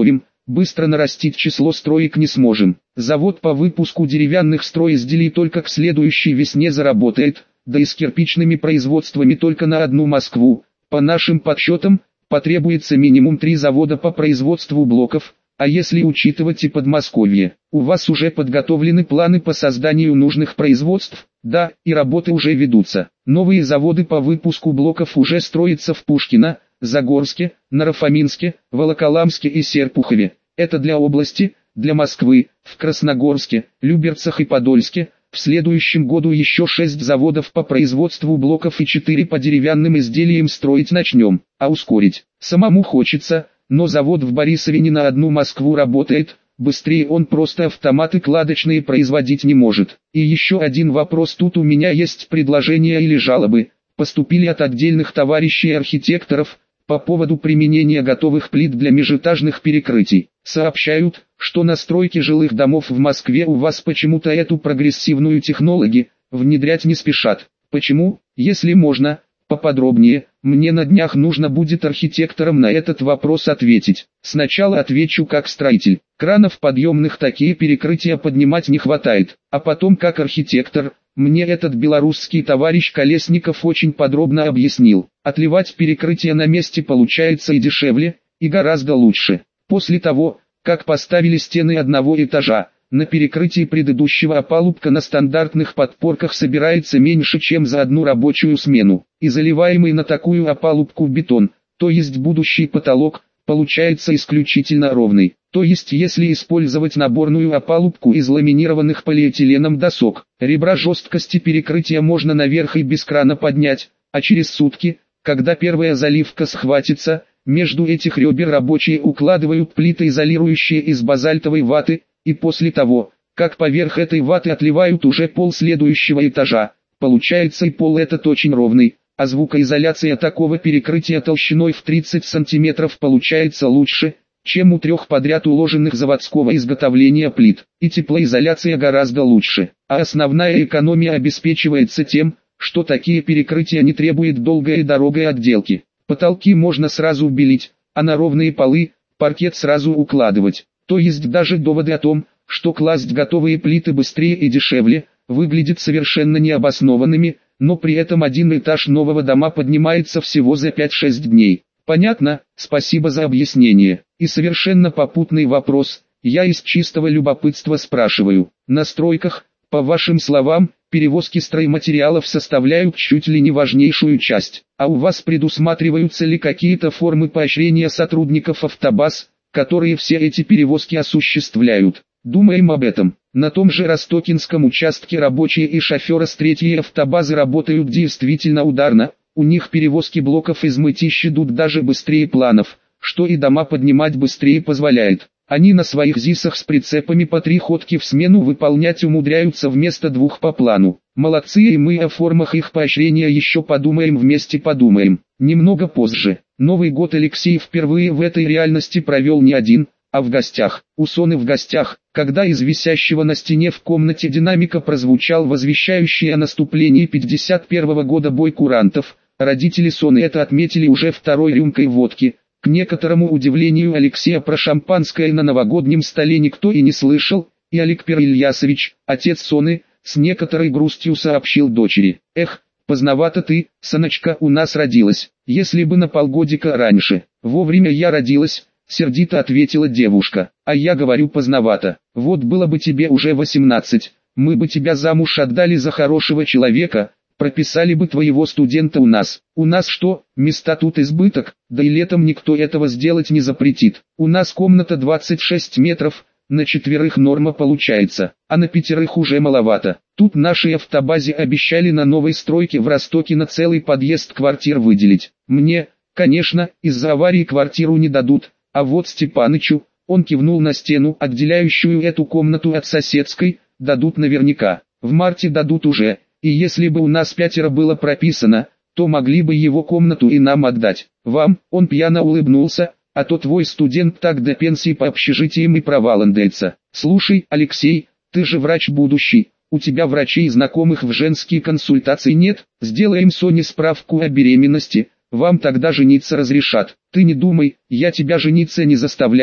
быстро нарастить число строек не сможем. Завод по выпуску деревянных стройизделий только к следующей весне заработает, да и с кирпичными производствами только на одну Москву. По нашим подсчетам, потребуется минимум три завода по производству блоков, а если учитывать и Подмосковье, у вас уже подготовлены планы по созданию нужных производств, да, и работы уже ведутся. Новые заводы по выпуску блоков уже строятся в Пушкино, Загорске, Наро-Фоминске, Волоколамске и Серпухове. Это для области, для Москвы, в Красногорске, Люберцах и Подольске. В следующем году еще шесть заводов по производству блоков и четыре по деревянным изделиям строить начнем, а ускорить. Самому хочется, но завод в Борисове не на одну Москву работает, быстрее он просто автоматы кладочные производить не может. И еще один вопрос, тут у меня есть предложения или жалобы, поступили от отдельных товарищей архитекторов, по поводу применения готовых плит для межэтажных перекрытий. Сообщают, что на стройке жилых домов в Москве у вас почему-то эту прогрессивную технологию внедрять не спешат. Почему? Если можно, поподробнее, мне на днях нужно будет архитекторам на этот вопрос ответить. Сначала отвечу как строитель. Кранов подъемных такие перекрытия поднимать не хватает, а потом как архитектор. Мне этот белорусский товарищ Колесников очень подробно объяснил. Отливать перекрытие на месте получается и дешевле, и гораздо лучше. После того, как поставили стены одного этажа, на перекрытии предыдущего опалубка на стандартных подпорках собирается меньше, чем за одну рабочую смену. И заливаемый на такую опалубку бетон, то есть будущий потолок, получается исключительно ровный. То есть если использовать наборную опалубку из ламинированных полиэтиленом досок, ребра жесткости перекрытия можно наверх и без крана поднять, а через сутки, когда первая заливка схватится, между этих ребер рабочие укладывают плиты, изолирующие из базальтовой ваты, и после того, как поверх этой ваты отливают уже пол следующего этажа, получается и пол этот очень ровный, а звукоизоляция такого перекрытия толщиной в тридцать сантиметров получается лучше, чем у трех подряд уложенных заводского изготовления плит, и теплоизоляция гораздо лучше, а основная экономия обеспечивается тем, что такие перекрытия не требуют долгой и дорогой отделки. Потолки можно сразу белить, а на ровные полы, паркет сразу укладывать. То есть даже доводы о том, что класть готовые плиты быстрее и дешевле, выглядят совершенно необоснованными, но при этом один этаж нового дома поднимается всего за пять-шесть дней. Понятно, спасибо за объяснение. И совершенно попутный вопрос, я из чистого любопытства спрашиваю. На стройках, по вашим словам, перевозки стройматериалов составляют чуть ли не важнейшую часть. А у вас предусматриваются ли какие-то формы поощрения сотрудников автобаз, которые все эти перевозки осуществляют? Думаем об этом. На том же Ростокинском участке рабочие и шоферы с третьей автобазы работают действительно ударно. У них перевозки блоков из Мытищ идут даже быстрее планов, что и дома поднимать быстрее позволяет. Они на своих ЗИСах с прицепами по три ходки в смену выполнять умудряются вместо двух по плану. Молодцы, и мы о формах их поощрения еще подумаем, вместе подумаем. Немного позже. Новый год Алексей впервые в этой реальности провел не один, а в гостях. У Соны в гостях, когда из висящего на стене в комнате динамика прозвучал возвещающий о наступлении пятьдесят первого года бой курантов, родители Соны это отметили уже второй рюмкой водки. К некоторому удивлению Алексея про шампанское на новогоднем столе никто и не слышал, и Аликпер Ильясович, отец Соны, с некоторой грустью сообщил дочери: «Эх, поздновато ты, Соночка, у нас родилась, если бы на полгодика раньше». «Вовремя я родилась», — сердито ответила девушка. «А я говорю, поздновато. Вот было бы тебе уже восемнадцать, мы бы тебя замуж отдали за хорошего человека, прописали бы твоего студента у нас. У нас что, места тут избыток, да и летом никто этого сделать не запретит. У нас комната двадцать шесть метров, на четверых норма получается, а на пятерых уже маловато. Тут нашей автобазе обещали на новой стройке в Ростоке на целый подъезд квартир выделить. Мне, конечно, из-за аварии квартиру не дадут, а вот Степанычу, он кивнул на стену, отделяющую эту комнату от соседской, дадут наверняка. В марте дадут уже. И если бы у нас пятеро было прописано, то могли бы его комнату и нам отдать. Вам», — он пьяно улыбнулся, «а то твой студент так до пенсии по общежитиям и проваландается. Слушай, Алексей, ты же врач будущий, у тебя врачей знакомых в женские консультации нет? Сделаем Соне справку о беременности, вам тогда жениться разрешат. Ты не думай, я тебя жениться не заставляю,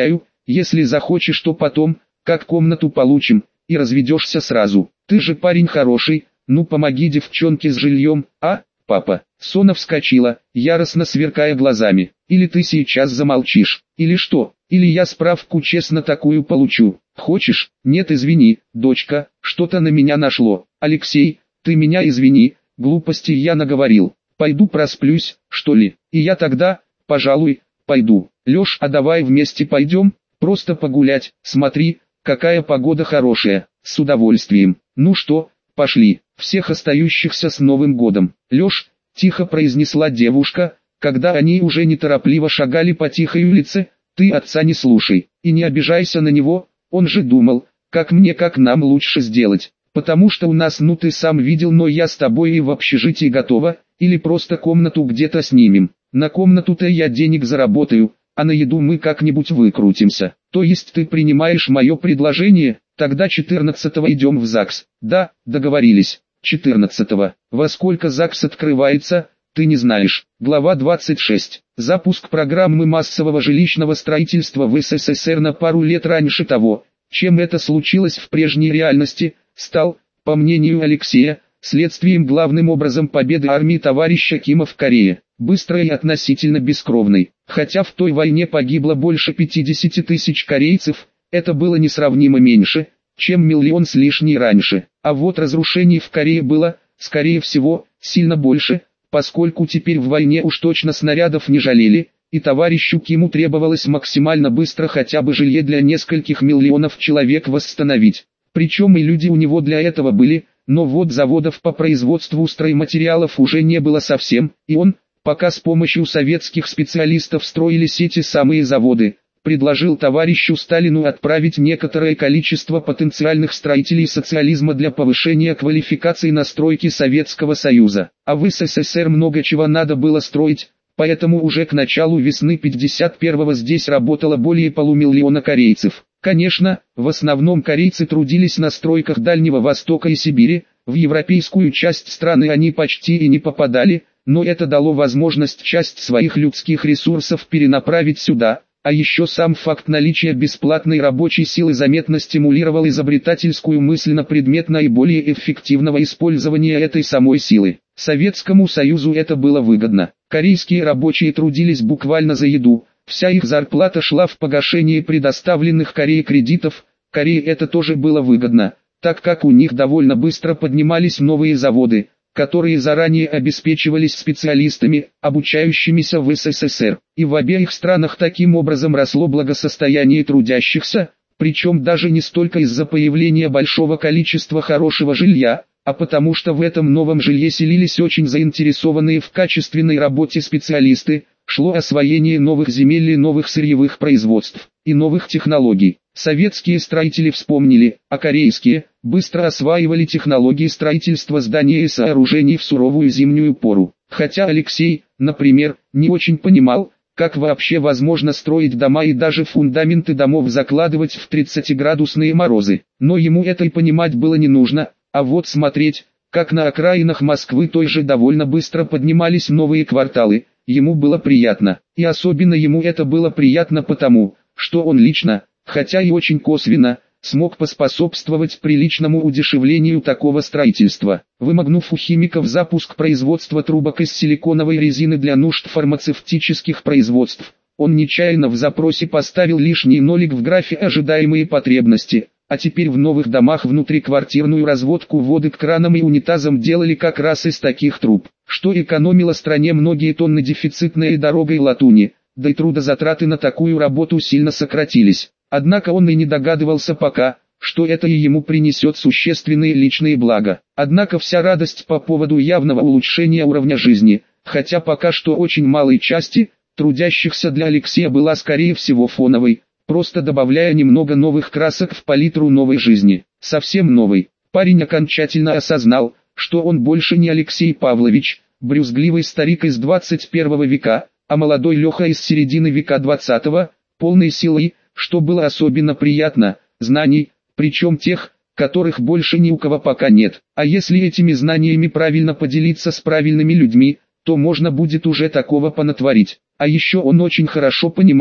Если захочешь, то потом, как комнату получим, и разведешься сразу. Ты же парень хороший, ну помоги девчонке с жильем, а, папа?» Сона вскочила, яростно сверкая глазами. «Или ты сейчас замолчишь, или что? Или я справку честно такую получу. Хочешь? Нет, извини, дочка, что-то на меня нашло. Алексей, ты меня извини, глупости я наговорил. Пойду просплюсь, что ли? И я тогда, пожалуй, пойду. Лёш, а давай вместе пойдем? Просто погулять. Смотри, какая погода хорошая. С удовольствием. Ну что, пошли. Всех остающихся с Новым годом. Лёш, тихо произнесла девушка, когда они уже неторопливо шагали по тихой улице, ты отца не слушай, и не обижайся на него, он же думал, как мне, как нам лучше сделать, потому что у нас, ну ты сам видел, но я с тобой и в общежитии готова, или просто комнату где-то снимем. На комнату-то я денег заработаю, а на еду мы как-нибудь выкрутимся. То есть ты принимаешь мое предложение? Тогда четырнадцатого идем в ЗАГС. Да, договорились. четырнадцатого. Во сколько ЗАГС открывается, ты не знаешь. Глава двадцать шесть. Запуск программы массового жилищного строительства в СССР на пару лет раньше того, чем это случилось в прежней реальности, стал, по мнению Алексея, следствием главным образом победы армии товарища Кима в Корее, быстрой и относительно бескровной. Хотя в той войне погибло больше пятидесяти тысяч корейцев, это было несравнимо меньше, чем миллион с лишней раньше. А вот разрушений в Корее было, скорее всего, сильно больше, поскольку теперь в войне уж точно снарядов не жалели, и товарищу Киму требовалось максимально быстро хотя бы жилье для нескольких миллионов человек восстановить. Причем и люди у него для этого были, но вот заводов по производству стройматериалов уже не было совсем, и он, пока с помощью советских специалистов строились эти самые заводы, предложил товарищу Сталину отправить некоторое количество потенциальных строителей социализма для повышения квалификации на стройке Советского Союза. А в СССР много чего надо было строить, поэтому уже к началу весны пятьдесят первого здесь работало более полумиллиона корейцев. Конечно, в основном корейцы трудились на стройках Дальнего Востока и Сибири, в европейскую часть страны они почти и не попадали, но это дало возможность часть своих людских ресурсов перенаправить сюда. А еще сам факт наличия бесплатной рабочей силы заметно стимулировал изобретательскую мысль на предмет наиболее эффективного использования этой самой силы. Советскому Союзу это было выгодно. Корейские рабочие трудились буквально за еду, вся их зарплата шла в погашение предоставленных Корее кредитов. Корее это тоже было выгодно, так как у них довольно быстро поднимались новые заводы, которые заранее обеспечивались специалистами, обучающимися в СССР. И в обеих странах таким образом росло благосостояние трудящихся, причем даже не столько из-за появления большого количества хорошего жилья, а потому что в этом новом жилье селились очень заинтересованные в качественной работе специалисты, шло освоение новых земель и новых сырьевых производств, и новых технологий. Советские строители вспомнили, а корейские быстро осваивали технологии строительства зданий и сооружений в суровую зимнюю пору. Хотя Алексей, например, не очень понимал, как вообще возможно строить дома и даже фундаменты домов закладывать в тридцатиградусные морозы. Но ему это и понимать было не нужно, а вот смотреть, как на окраинах Москвы той же довольно быстро поднимались новые кварталы, ему было приятно. И особенно ему это было приятно потому, что он лично, хотя и очень косвенно, смог поспособствовать приличному удешевлению такого строительства, вымогнув у химиков запуск производства трубок из силиконовой резины для нужд фармацевтических производств. Он нечаянно в запросе поставил лишний нолик в графе ожидаемые потребности, а теперь в новых домах внутриквартирную разводку воды к кранам и унитазам делали как раз из таких труб, что экономило стране многие тонны дефицитной и дорогой латуни, да и трудозатраты на такую работу сильно сократились. Однако он и не догадывался пока, что это и ему принесет существенные личные блага. Однако вся радость по поводу явного улучшения уровня жизни, хотя пока что очень малой части, трудящихся для Алексея была скорее всего фоновой, просто добавляя немного новых красок в палитру новой жизни. Совсем новой. Парень окончательно осознал, что он больше не Алексей Павлович, брюзгливый старик из двадцать первого века, а молодой Леха из середины века двадцатого, полный силы, что было особенно приятно, знаний, причем тех, которых больше ни у кого пока нет. А если этими знаниями правильно поделиться с правильными людьми, то можно будет уже такого понатворить. А еще он очень хорошо понимал,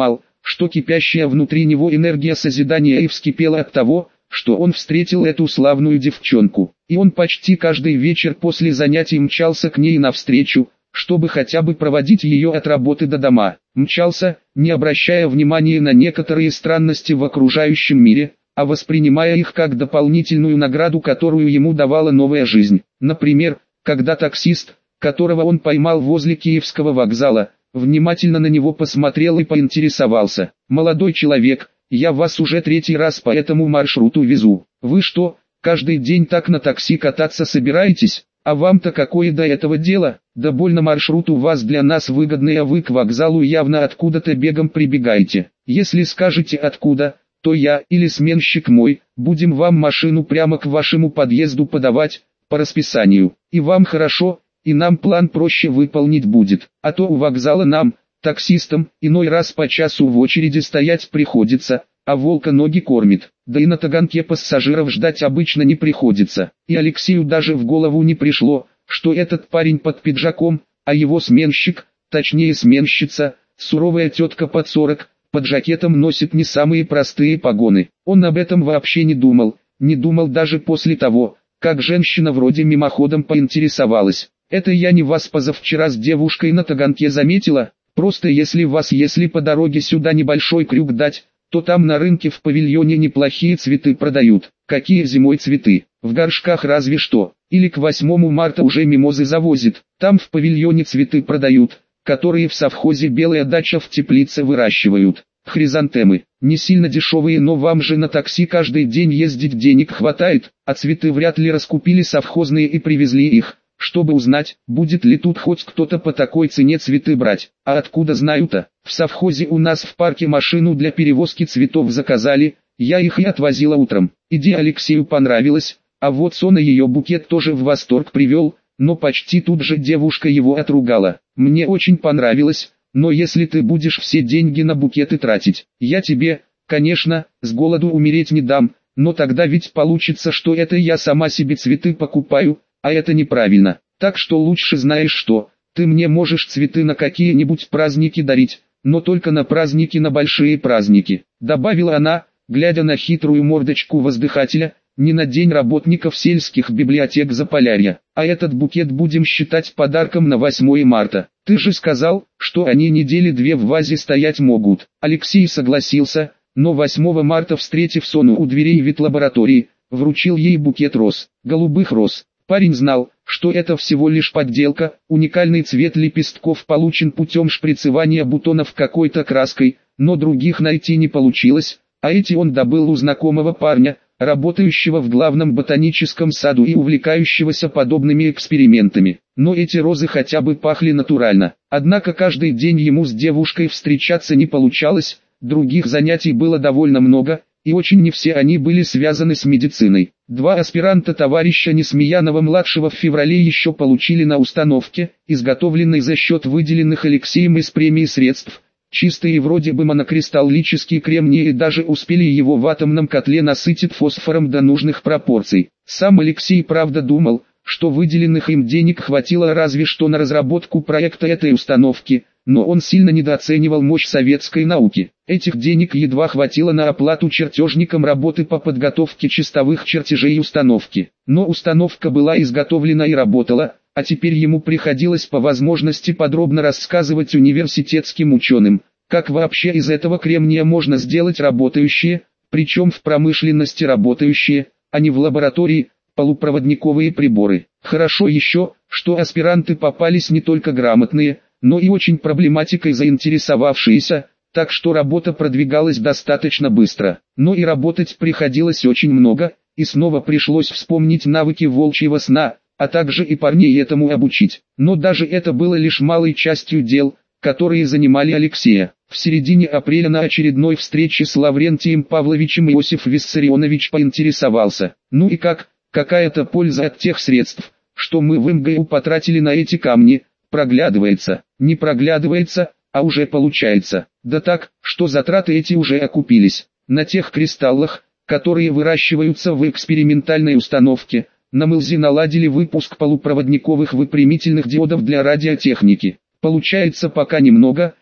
что кипящая внутри него энергия созидания и вскипела от того, что он встретил эту славную девчонку. И он почти каждый вечер после занятий мчался к ней навстречу, чтобы хотя бы проводить ее от работы до дома. Мчался, не обращая внимания на некоторые странности в окружающем мире, а воспринимая их как дополнительную награду, которую ему давала новая жизнь. Например, когда таксист, которого он поймал возле Киевского вокзала, внимательно на него посмотрел и поинтересовался: «Молодой человек, я вас уже третий раз по этому маршруту везу. Вы что, каждый день так на такси кататься собираетесь? А вам-то какое до этого дело? Да больно маршрут у вас для нас выгодный, а вы к вокзалу явно откуда-то бегом прибегаете. Если скажете откуда, то я или сменщик мой будем вам машину прямо к вашему подъезду подавать, по расписанию. И вам хорошо, и нам план проще выполнить будет. А то у вокзала нам, таксистам, иной раз по часу в очереди стоять приходится, а волка ноги кормит. Да и на Таганке пассажиров ждать обычно не приходится». И Алексею даже в голову не пришло, что этот парень под пиджаком, а его сменщик, точнее сменщица, суровая тетка под сорок, под жакетом носит не самые простые погоны. Он об этом вообще не думал, не думал даже после того, как женщина вроде мимоходом поинтересовалась: «Это я не вас позавчера с девушкой на Таганке заметила? Просто если вас если по дороге сюда небольшой крюк дать, то там на рынке в павильоне неплохие цветы продают». «Какие зимой цветы? В горшках разве что. Или к восьмому марта уже мимозы завозит. Там в павильоне цветы продают, которые в совхозе «Белая дача» в теплице выращивают. Хризантемы. Не сильно дешевые, но вам же на такси каждый день ездить денег хватает, а цветы вряд ли раскупили совхозные и привезли их, чтобы узнать, будет ли тут хоть кто-то по такой цене цветы брать. А откуда знаю-то? В совхозе у нас в парке машину для перевозки цветов заказали, я их и отвозила утром». Идея Алексею понравилась, а вот Сона ее букет тоже в восторг привел, но почти тут же девушка его отругала: «Мне очень понравилось, но если ты будешь все деньги на букеты тратить, я тебе, конечно, с голоду умереть не дам, но тогда ведь получится, что это я сама себе цветы покупаю, а это неправильно. Так что лучше знаешь что, ты мне можешь цветы на какие-нибудь праздники дарить, но только на праздники, на большие праздники», добавила она, глядя на хитрую мордочку воздыхателя, «не на день работников сельских библиотек Заполярья, а этот букет будем считать подарком на восьмое марта. Ты же сказал, что они недели две в вазе стоять могут». Алексей согласился, но восьмого марта, встретив Сону у дверей ветлаборатории, вручил ей букет роз, голубых роз. Парень знал, что это всего лишь подделка, уникальный цвет лепестков получен путем шприцевания бутонов какой-то краской, но других найти не получилось, а эти он добыл у знакомого парня, работающего в главном ботаническом саду и увлекающегося подобными экспериментами. Но эти розы хотя бы пахли натурально. Однако каждый день ему с девушкой встречаться не получалось, других занятий было довольно много, и очень не все они были связаны с медициной. Два аспиранта товарища Несмеянова-младшего в феврале еще получили на установке, изготовленной за счет выделенных Алексеем из премии средств, чистый и вроде бы монокристаллический кремний, и даже успели его в атомном котле насытить фосфором до нужных пропорций. Сам Алексей, правда, думал, что выделенных им денег хватило разве что на разработку проекта этой установки, но он сильно недооценивал мощь советской науки. Этих денег едва хватило на оплату чертежникам работы по подготовке чистовых чертежей установки. Но установка была изготовлена и работала, а теперь ему приходилось по возможности подробно рассказывать университетским ученым, как вообще из этого кремния можно сделать работающие, причем в промышленности работающие, а не в лаборатории, полупроводниковые приборы. Хорошо еще, что аспиранты попались не только грамотные, но и очень проблематикой заинтересовавшиеся, так что работа продвигалась достаточно быстро. Но и работать приходилось очень много, и снова пришлось вспомнить навыки волчьего сна, а также и парней этому обучить. Но даже это было лишь малой частью дел, которые занимали Алексея. В середине апреля на очередной встрече с Лаврентием Павловичем Иосиф Виссарионович поинтересовался: «Ну и как, какая-то польза от тех средств, что мы в эм гэ у потратили на эти камни, проглядывается?» «Не проглядывается, а уже получается. Да так, что затраты эти уже окупились. На тех кристаллах, которые выращиваются в экспериментальной установке, на МЭЛЗе наладили выпуск полупроводниковых выпрямительных диодов для радиотехники. Получается пока немного,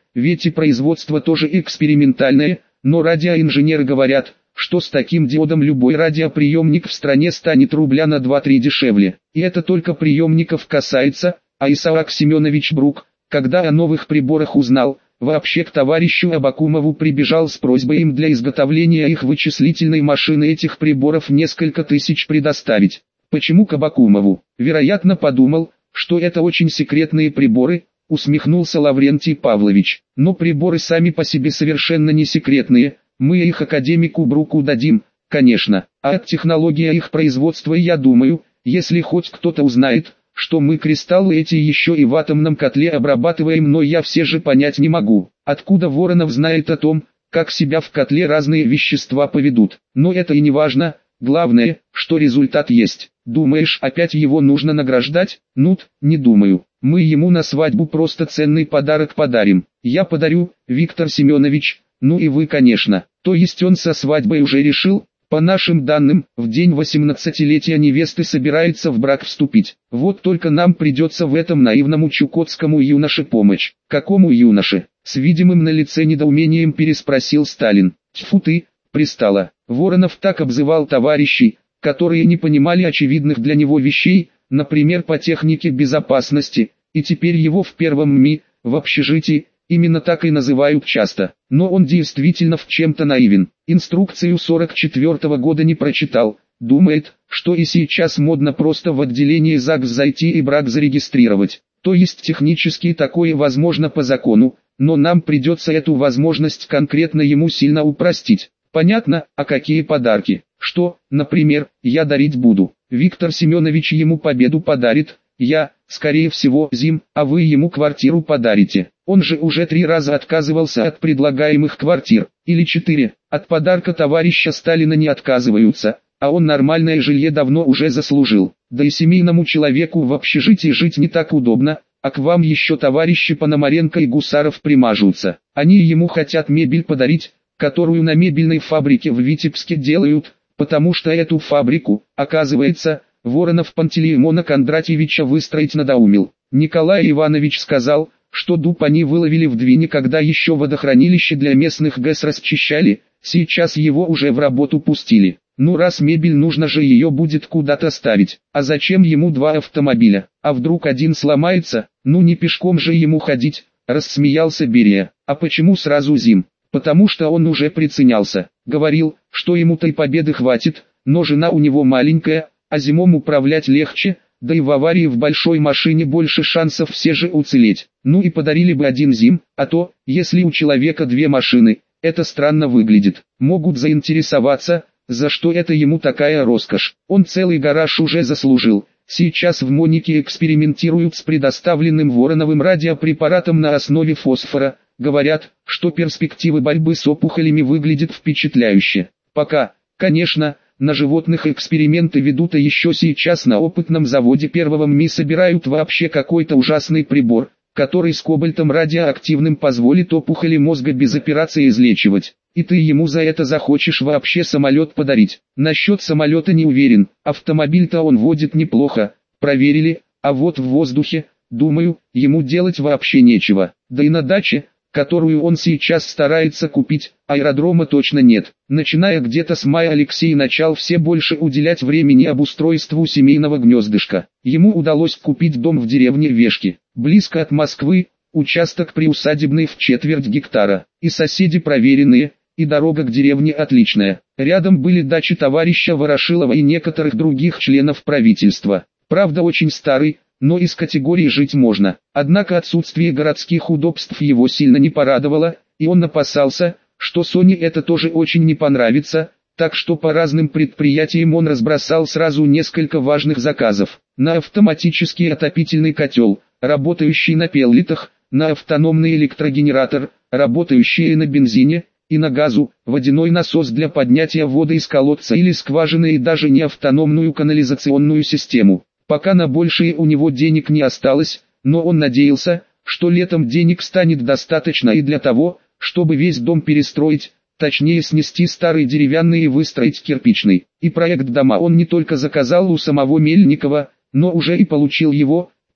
ведь и производство тоже экспериментальное, но радиоинженеры говорят, что с таким диодом любой радиоприемник в стране станет рубля на два-три дешевле. И это только приемников касается, а Исаак Семенович Брук, когда о новых приборах узнал, вообще к товарищу Абакумову прибежал с просьбой им для изготовления их вычислительной машины этих приборов несколько тысяч предоставить. Почему к Абакумову? Вероятно, подумал, что это очень секретные приборы, усмехнулся Лаврентий Павлович. Но приборы сами по себе совершенно не секретные, мы их академику Бруку дадим, конечно, а от технологии их производства я думаю, если хоть кто-то узнает, что мы кристаллы эти еще и в атомном котле обрабатываем, но я все же понять не могу, откуда Воронов знает о том, как себя в котле разные вещества поведут. Но это и не важно, главное, что результат есть. Думаешь, опять его нужно награждать? Нут, не думаю. Мы ему на свадьбу просто ценный подарок подарим. Я подарю, Виктор Семенович, ну и вы, конечно. То есть он со свадьбой уже решил? По нашим данным, в день восемнадцатилетия невесты собирается в брак вступить. Вот только нам придется в этом наивному чукотскому юноше помочь. Какому юноше? С видимым на лице недоумением переспросил Сталин. Тьфу ты, пристало. Воронов так обзывал товарищей, которые не понимали очевидных для него вещей, например по технике безопасности, и теперь его в первом МИ, в общежитии, именно так и называют часто. Но он действительно в чем-то наивен. Инструкцию сорок четвёртого года не прочитал. Думает, что и сейчас модно просто в отделение ЗАГС зайти и брак зарегистрировать. То есть технически такое возможно по закону, но нам придется эту возможность конкретно ему сильно упростить. Понятно, а какие подарки? Что, например, я дарить буду? Виктор Семенович ему победу подарит, я, скорее всего, Зим, а вы ему квартиру подарите. Он же уже три раза отказывался от предлагаемых квартир, или четыре. От подарка товарища Сталина не отказываются, а он нормальное жилье давно уже заслужил. Да и семейному человеку в общежитии жить не так удобно, а к вам еще товарищи Пономаренко и Гусаров примажутся. Они ему хотят мебель подарить, которую на мебельной фабрике в Витебске делают, потому что эту фабрику, оказывается, Воронов Пантелеймона Кондратьевича выстроить надоумил. Николай Иванович сказал, что дуб они выловили в Двине, когда еще водохранилище для местных ГЭС расчищали, сейчас его уже в работу пустили. Ну раз мебель, нужно же ее будет куда-то ставить. А зачем ему два автомобиля? А вдруг один сломается? Ну не пешком же ему ходить, рассмеялся Берия. А почему сразу Зим? Потому что он уже приценялся. Говорил, что ему-то и победы хватит, но жена у него маленькая, а Зимом управлять легче, да и в аварии в большой машине больше шансов все же уцелеть. Ну и подарили бы один Зим, а то, если у человека две машины, это странно выглядит. Могут заинтересоваться, за что это ему такая роскошь. Он целый гараж уже заслужил. Сейчас в Монике экспериментируют с предоставленным Вороновым радиопрепаратом на основе фосфора. Говорят, что перспективы борьбы с опухолями выглядят впечатляюще. Пока, конечно, на животных эксперименты ведут, а еще сейчас на опытном заводе первого МИ собирают вообще какой-то ужасный прибор, который с кобальтом радиоактивным позволит опухоли мозга без операции излечивать. И ты ему за это захочешь вообще самолет подарить. Насчет самолета не уверен, автомобиль-то он водит неплохо, проверили, а вот в воздухе, думаю, ему делать вообще нечего. Да и на даче, которую он сейчас старается купить, аэродрома точно нет. Начиная где-то с мая Алексей начал все больше уделять времени обустройству семейного гнездышка. Ему удалось купить дом в деревне Вешки, близко от Москвы, участок приусадебный в четверть гектара, и соседи проверенные, и дорога к деревне отличная. Рядом были дачи товарища Ворошилова и некоторых других членов правительства. Правда очень старый, но из категории жить можно. Однако отсутствие городских удобств его сильно не порадовало, и он опасался, что Соне это тоже очень не понравится, так что по разным предприятиям он разбросал сразу несколько важных заказов. На автоматический отопительный котел, работающий на пеллетах, на автономный электрогенератор, работающий на бензине, и на газу, водяной насос для поднятия воды из колодца или скважины и даже не автономную канализационную систему. Пока на большее у него денег не осталось, но он надеялся, что летом денег станет достаточно и для того, чтобы весь дом перестроить, точнее снести старый деревянный и выстроить кирпичный. И проект дома он не только заказал у самого Мельникова, но уже и получил его,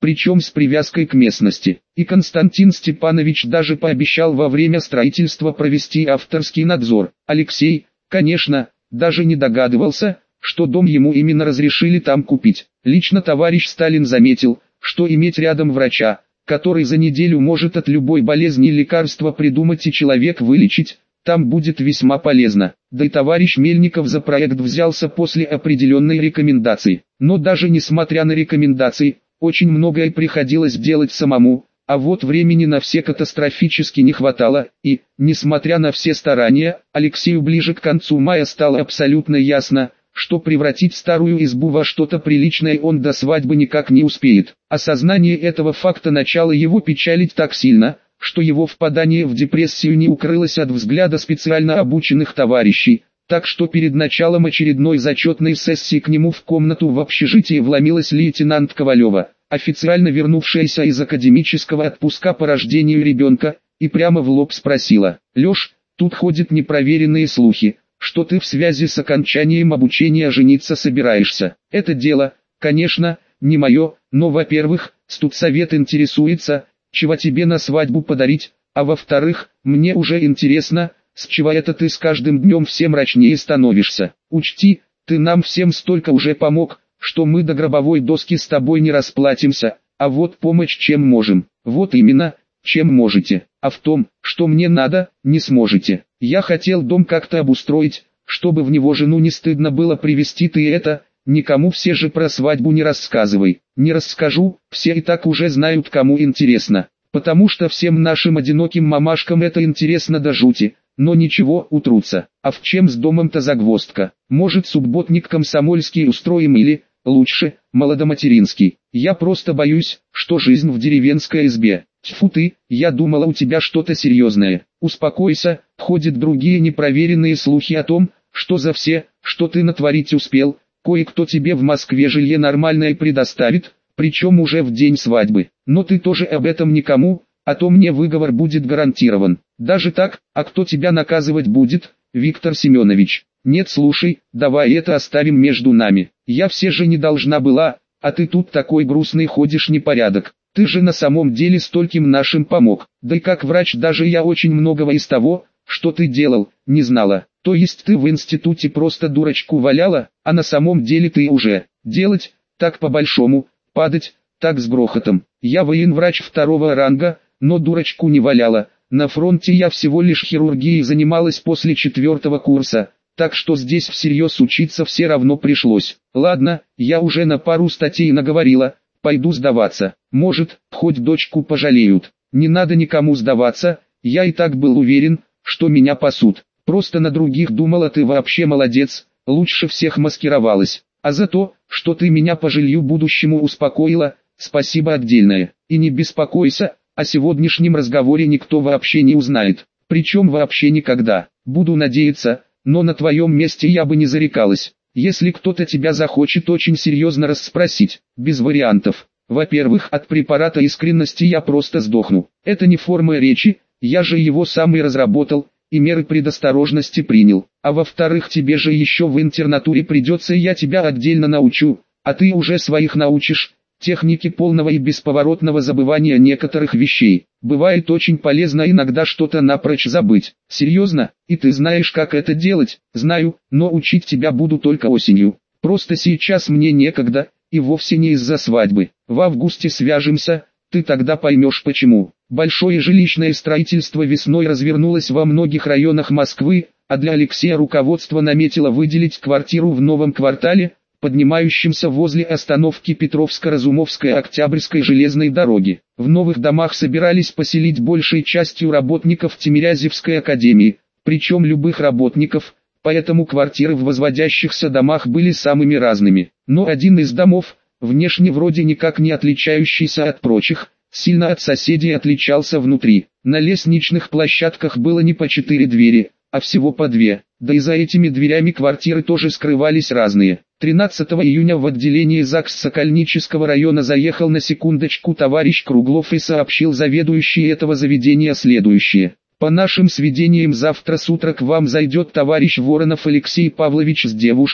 причем с привязкой к местности. И Константин Степанович даже пообещал во время строительства провести авторский надзор. Алексей, конечно, даже не догадывался, что дом ему именно разрешили там купить. Лично товарищ Сталин заметил, что иметь рядом врача, который за неделю может от любой болезни лекарства придумать и человек вылечить, там будет весьма полезно. Да и товарищ Мельников за проект взялся после определенной рекомендации. Но даже несмотря на рекомендации, очень многое приходилось делать самому, а вот времени на все катастрофически не хватало, и, несмотря на все старания, Алексею ближе к концу мая стало абсолютно ясно, что превратить старую избу во что-то приличное он до свадьбы никак не успеет. Осознание этого факта начало его печалить так сильно, что его впадание в депрессию не укрылось от взгляда специально обученных товарищей, так что перед началом очередной зачетной сессии к нему в комнату в общежитии вломилась лейтенант Ковалева, официально вернувшаяся из академического отпуска по рождению ребенка, и прямо в лоб спросила: «Леш, тут ходят непроверенные слухи, что ты в связи с окончанием обучения жениться собираешься. Это дело, конечно, не мое, но, во-первых, студсовет интересуется, чего тебе на свадьбу подарить, а во-вторых, мне уже интересно, с чего это ты с каждым днем все мрачнее становишься. Учти, ты нам всем столько уже помог, что мы до гробовой доски с тобой не расплатимся, а вот помочь чем можем». «Вот именно, чем можете, а в том, что мне надо, не сможете. Я хотел дом как-то обустроить, чтобы в него жену не стыдно было привезти, ты это, никому все же про свадьбу не рассказывай». «Не расскажу, все и так уже знают, кому интересно, потому что всем нашим одиноким мамашкам это интересно до жути, но ничего, утрутся. А в чем с домом-то загвоздка? Может, субботник комсомольский устроим или, лучше, молодоматеринский? Я просто боюсь, что жизнь в деревенской избе. Тьфу ты, я думала, у тебя что-то серьезное. Успокойся, ходят другие непроверенные слухи о том, что за все, что ты натворить успел, кое-кто тебе в Москве жилье нормальное предоставит, причем уже в день свадьбы. Но ты тоже об этом никому, а то мне выговор будет гарантирован. Даже так, а кто тебя наказывать будет, Виктор Семенович? Нет, слушай, давай это оставим между нами. Я все же не должна была, а ты тут такой грустный ходишь, непорядок. Ты же на самом деле стольким нашим помог. Да и как врач даже я очень многого из того, что ты делал, не знала. То есть ты в институте просто дурочку валяла, а на самом деле ты уже делать, так по-большому, падать, так с грохотом. Я военврач второго ранга, но дурочку не валяла. На фронте я всего лишь хирургией занималась после четвертого курса, так что здесь всерьез учиться все равно пришлось. Ладно, я уже на пару статей наговорила, пойду сдаваться. Может, хоть дочку пожалеют. Не надо никому сдаваться, я и так был уверен, что меня пасут. Просто на других думала, ты вообще молодец, лучше всех маскировалась. А за то, что ты меня по жилью будущему успокоила, спасибо отдельное. И не беспокойся, о сегодняшнем разговоре никто вообще не узнает. Причем вообще никогда. Буду надеяться, но на твоем месте я бы не зарекалась. Если кто-то тебя захочет очень серьезно расспросить, без вариантов. Во-первых, от препарата искренности я просто сдохну. Это не форма речи, я же его сам и разработал, и меры предосторожности принял. А во-вторых, тебе же еще в интернатуре придется, я тебя отдельно научу, а ты уже своих научишь. Техники полного и бесповоротного забывания некоторых вещей. Бывает очень полезно иногда что-то напрочь забыть. Серьезно? И ты знаешь, как это делать? Знаю, но учить тебя буду только осенью. Просто сейчас мне некогда, и вовсе не из-за свадьбы. В августе свяжемся, ты тогда поймешь почему. Большое жилищное строительство весной развернулось во многих районах Москвы, а для Алексея руководство наметило выделить квартиру в новом квартале, поднимающимся возле остановки Петровско-Разумовской Октябрьской железной дороги. В новых домах собирались поселить большей частью работников Тимирязевской академии, причем любых работников, поэтому квартиры в возводящихся домах были самыми разными. Но один из домов, внешне вроде никак не отличающийся от прочих, сильно от соседей отличался внутри. На лестничных площадках было не по четыре двери, а всего по две, да и за этими дверями квартиры тоже скрывались разные. тринадцатого июня в отделении ЗАГС Сокольнического района заехал на секундочку товарищ Круглов и сообщил заведующей этого заведения следующее. По нашим сведениям, завтра с утра к вам зайдет товарищ Воронов Алексей Павлович с девушкой,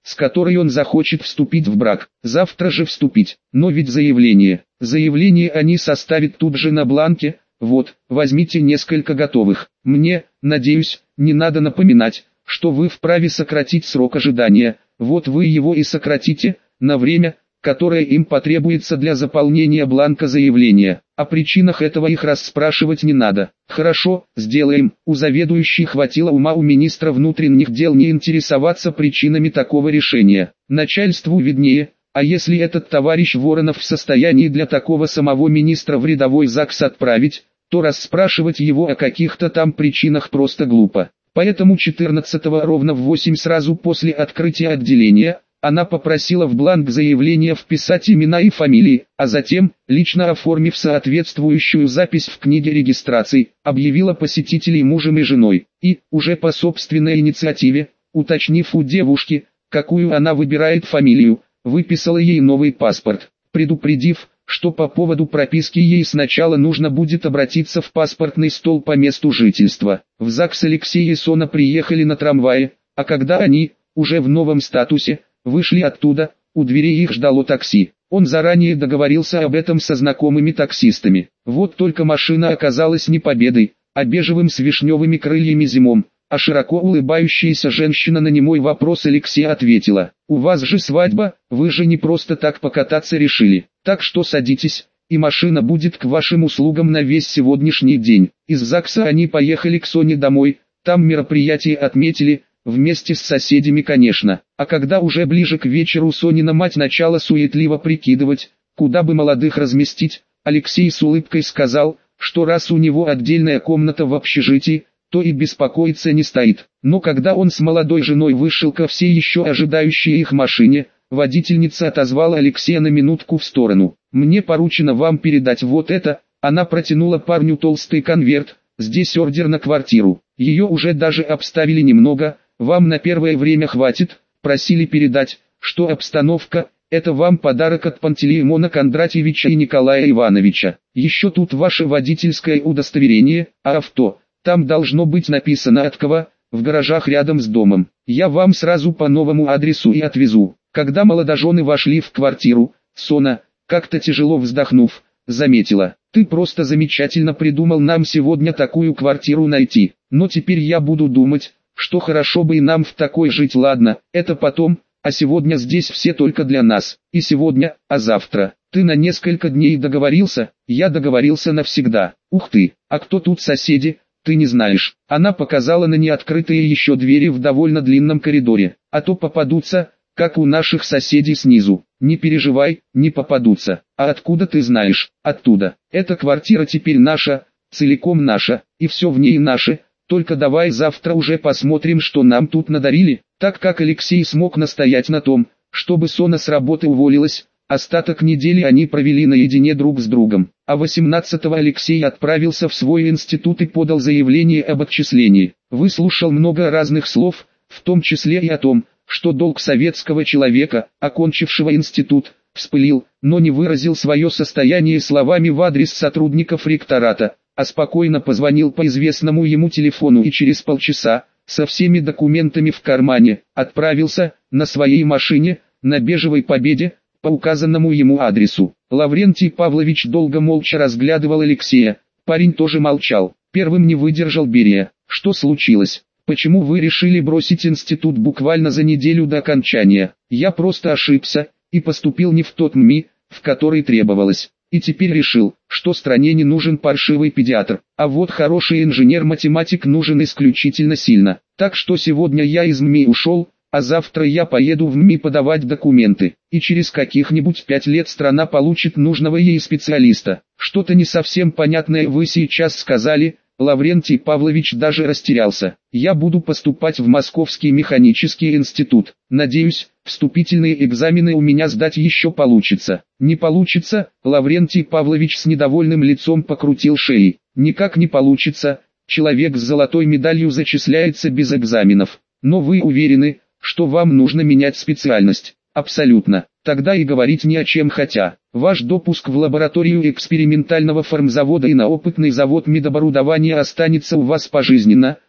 с которой он захочет вступить в брак. Завтра же вступить. Но ведь заявление. Заявление они составят тут же на бланке. Вот, возьмите несколько готовых. Мне, надеюсь, не надо напоминать, что вы вправе сократить срок ожидания. Вот вы его и сократите, на время, которое им потребуется для заполнения бланка заявления. О причинах этого их расспрашивать не надо. Хорошо, сделаем. У заведующей хватило ума у министра внутренних дел не интересоваться причинами такого решения. Начальству виднее, а если этот товарищ Воронов в состоянии для такого самого министра в рядовой ЗАГС отправить, то расспрашивать его о каких-то там причинах просто глупо. Поэтому четырнадцатого ровно в восемь сразу после открытия отделения, она попросила в бланк заявления вписать имена и фамилии, а затем, лично оформив соответствующую запись в книге регистрации, объявила посетителей мужем и женой, и, уже по собственной инициативе, уточнив у девушки, какую она выбирает фамилию, выписала ей новый паспорт, предупредив, что по поводу прописки ей сначала нужно будет обратиться в паспортный стол по месту жительства. В ЗАГС Алексей и Сона приехали на трамвае, а когда они, уже в новом статусе, вышли оттуда, у дверей их ждало такси. Он заранее договорился об этом со знакомыми таксистами. Вот только машина оказалась не победой, а бежевым с вишневыми крыльями зимом, а широко улыбающаяся женщина на немой вопрос Алексея ответила: «У вас же свадьба, вы же не просто так покататься решили, так что садитесь, и машина будет к вашим услугам на весь сегодняшний день». Из ЗАГСа они поехали к Соне домой, там мероприятие отметили, вместе с соседями, конечно. А когда уже ближе к вечеру Сонина мать начала суетливо прикидывать, куда бы молодых разместить, Алексей с улыбкой сказал, что раз у него отдельная комната в общежитии, то и беспокоиться не стоит. Но когда он с молодой женой вышел ко всей еще ожидающей их машине, водительница отозвала Алексея на минутку в сторону. «Мне поручено вам передать вот это». Она протянула парню толстый конверт, «здесь ордер на квартиру. Ее уже даже обставили немного, вам на первое время хватит, просили передать, что обстановка – это вам подарок от Пантелеймона Кондратьевича и Николая Ивановича. Еще тут ваше водительское удостоверение, а авто, там должно быть написано от кого, в гаражах рядом с домом. Я вам сразу по новому адресу и отвезу». Когда молодожены вошли в квартиру, Сона, как-то тяжело вздохнув, заметила: «Ты просто замечательно придумал нам сегодня такую квартиру найти, но теперь я буду думать, что хорошо бы и нам в такой жить. Ладно, это потом, а сегодня здесь все только для нас. И сегодня, а завтра. Ты на несколько дней договорился?» «Я договорился навсегда». «Ух ты, а кто тут соседи, ты не знаешь?» Она показала на неоткрытые еще двери в довольно длинном коридоре. «А то попадутся, как у наших соседей снизу». «Не переживай, не попадутся». «А откуда ты знаешь?» «Оттуда. Эта квартира теперь наша, целиком наша, и все в ней наше. Только давай завтра уже посмотрим, что нам тут надарили». Так как Алексей смог настоять на том, чтобы Сона с работы уволилась, остаток недели они провели наедине друг с другом. А восемнадцатого Алексей отправился в свой институт и подал заявление об отчислении. Выслушал много разных слов, в том числе и о том, что долг советского человека, окончившего институт, вспылил, но не выразил свое состояние словами в адрес сотрудников ректората, а спокойно позвонил по известному ему телефону и через полчаса, со всеми документами в кармане, отправился, на своей машине, на Бежевой Победе, по указанному ему адресу. Лаврентий Павлович долго молча разглядывал Алексея, парень тоже молчал. Первым не выдержал Берия. «Что случилось? Почему вы решили бросить институт буквально за неделю до окончания?» «Я просто ошибся, и поступил не в тот ММИ, в который требовалось. И теперь решил, что стране не нужен паршивый педиатр, а вот хороший инженер-математик нужен исключительно сильно. Так что сегодня я из ММИ ушел, а завтра я поеду в ММИ подавать документы, и через каких-нибудь пять лет страна получит нужного ей специалиста». «Что-то не совсем понятное вы сейчас сказали». Лаврентий Павлович даже растерялся. «Я буду поступать в Московский механический институт. Надеюсь, вступительные экзамены у меня сдать еще получится». «Не получится», Лаврентий Павлович с недовольным лицом покрутил шеей. «Никак не получится, человек с золотой медалью зачисляется без экзаменов. Но вы уверены, что вам нужно менять специальность?» «Абсолютно. Тогда и говорить не о чем, хотя ваш допуск в лабораторию экспериментального фармзавода и на опытный завод медоборудования останется у вас пожизненно,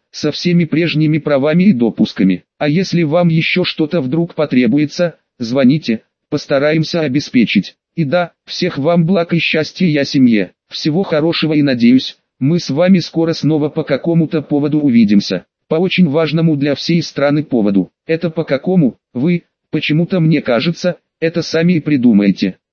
со всеми прежними правами и допусками. А если вам еще что-то вдруг потребуется, звоните, постараемся обеспечить. И да, всех вам благ и счастья я семье. Всего хорошего и надеюсь, мы с вами скоро снова по какому-то поводу увидимся. По очень важному для всей страны поводу. Это по какому, вы, почему-то мне кажется, это сами и придумаете.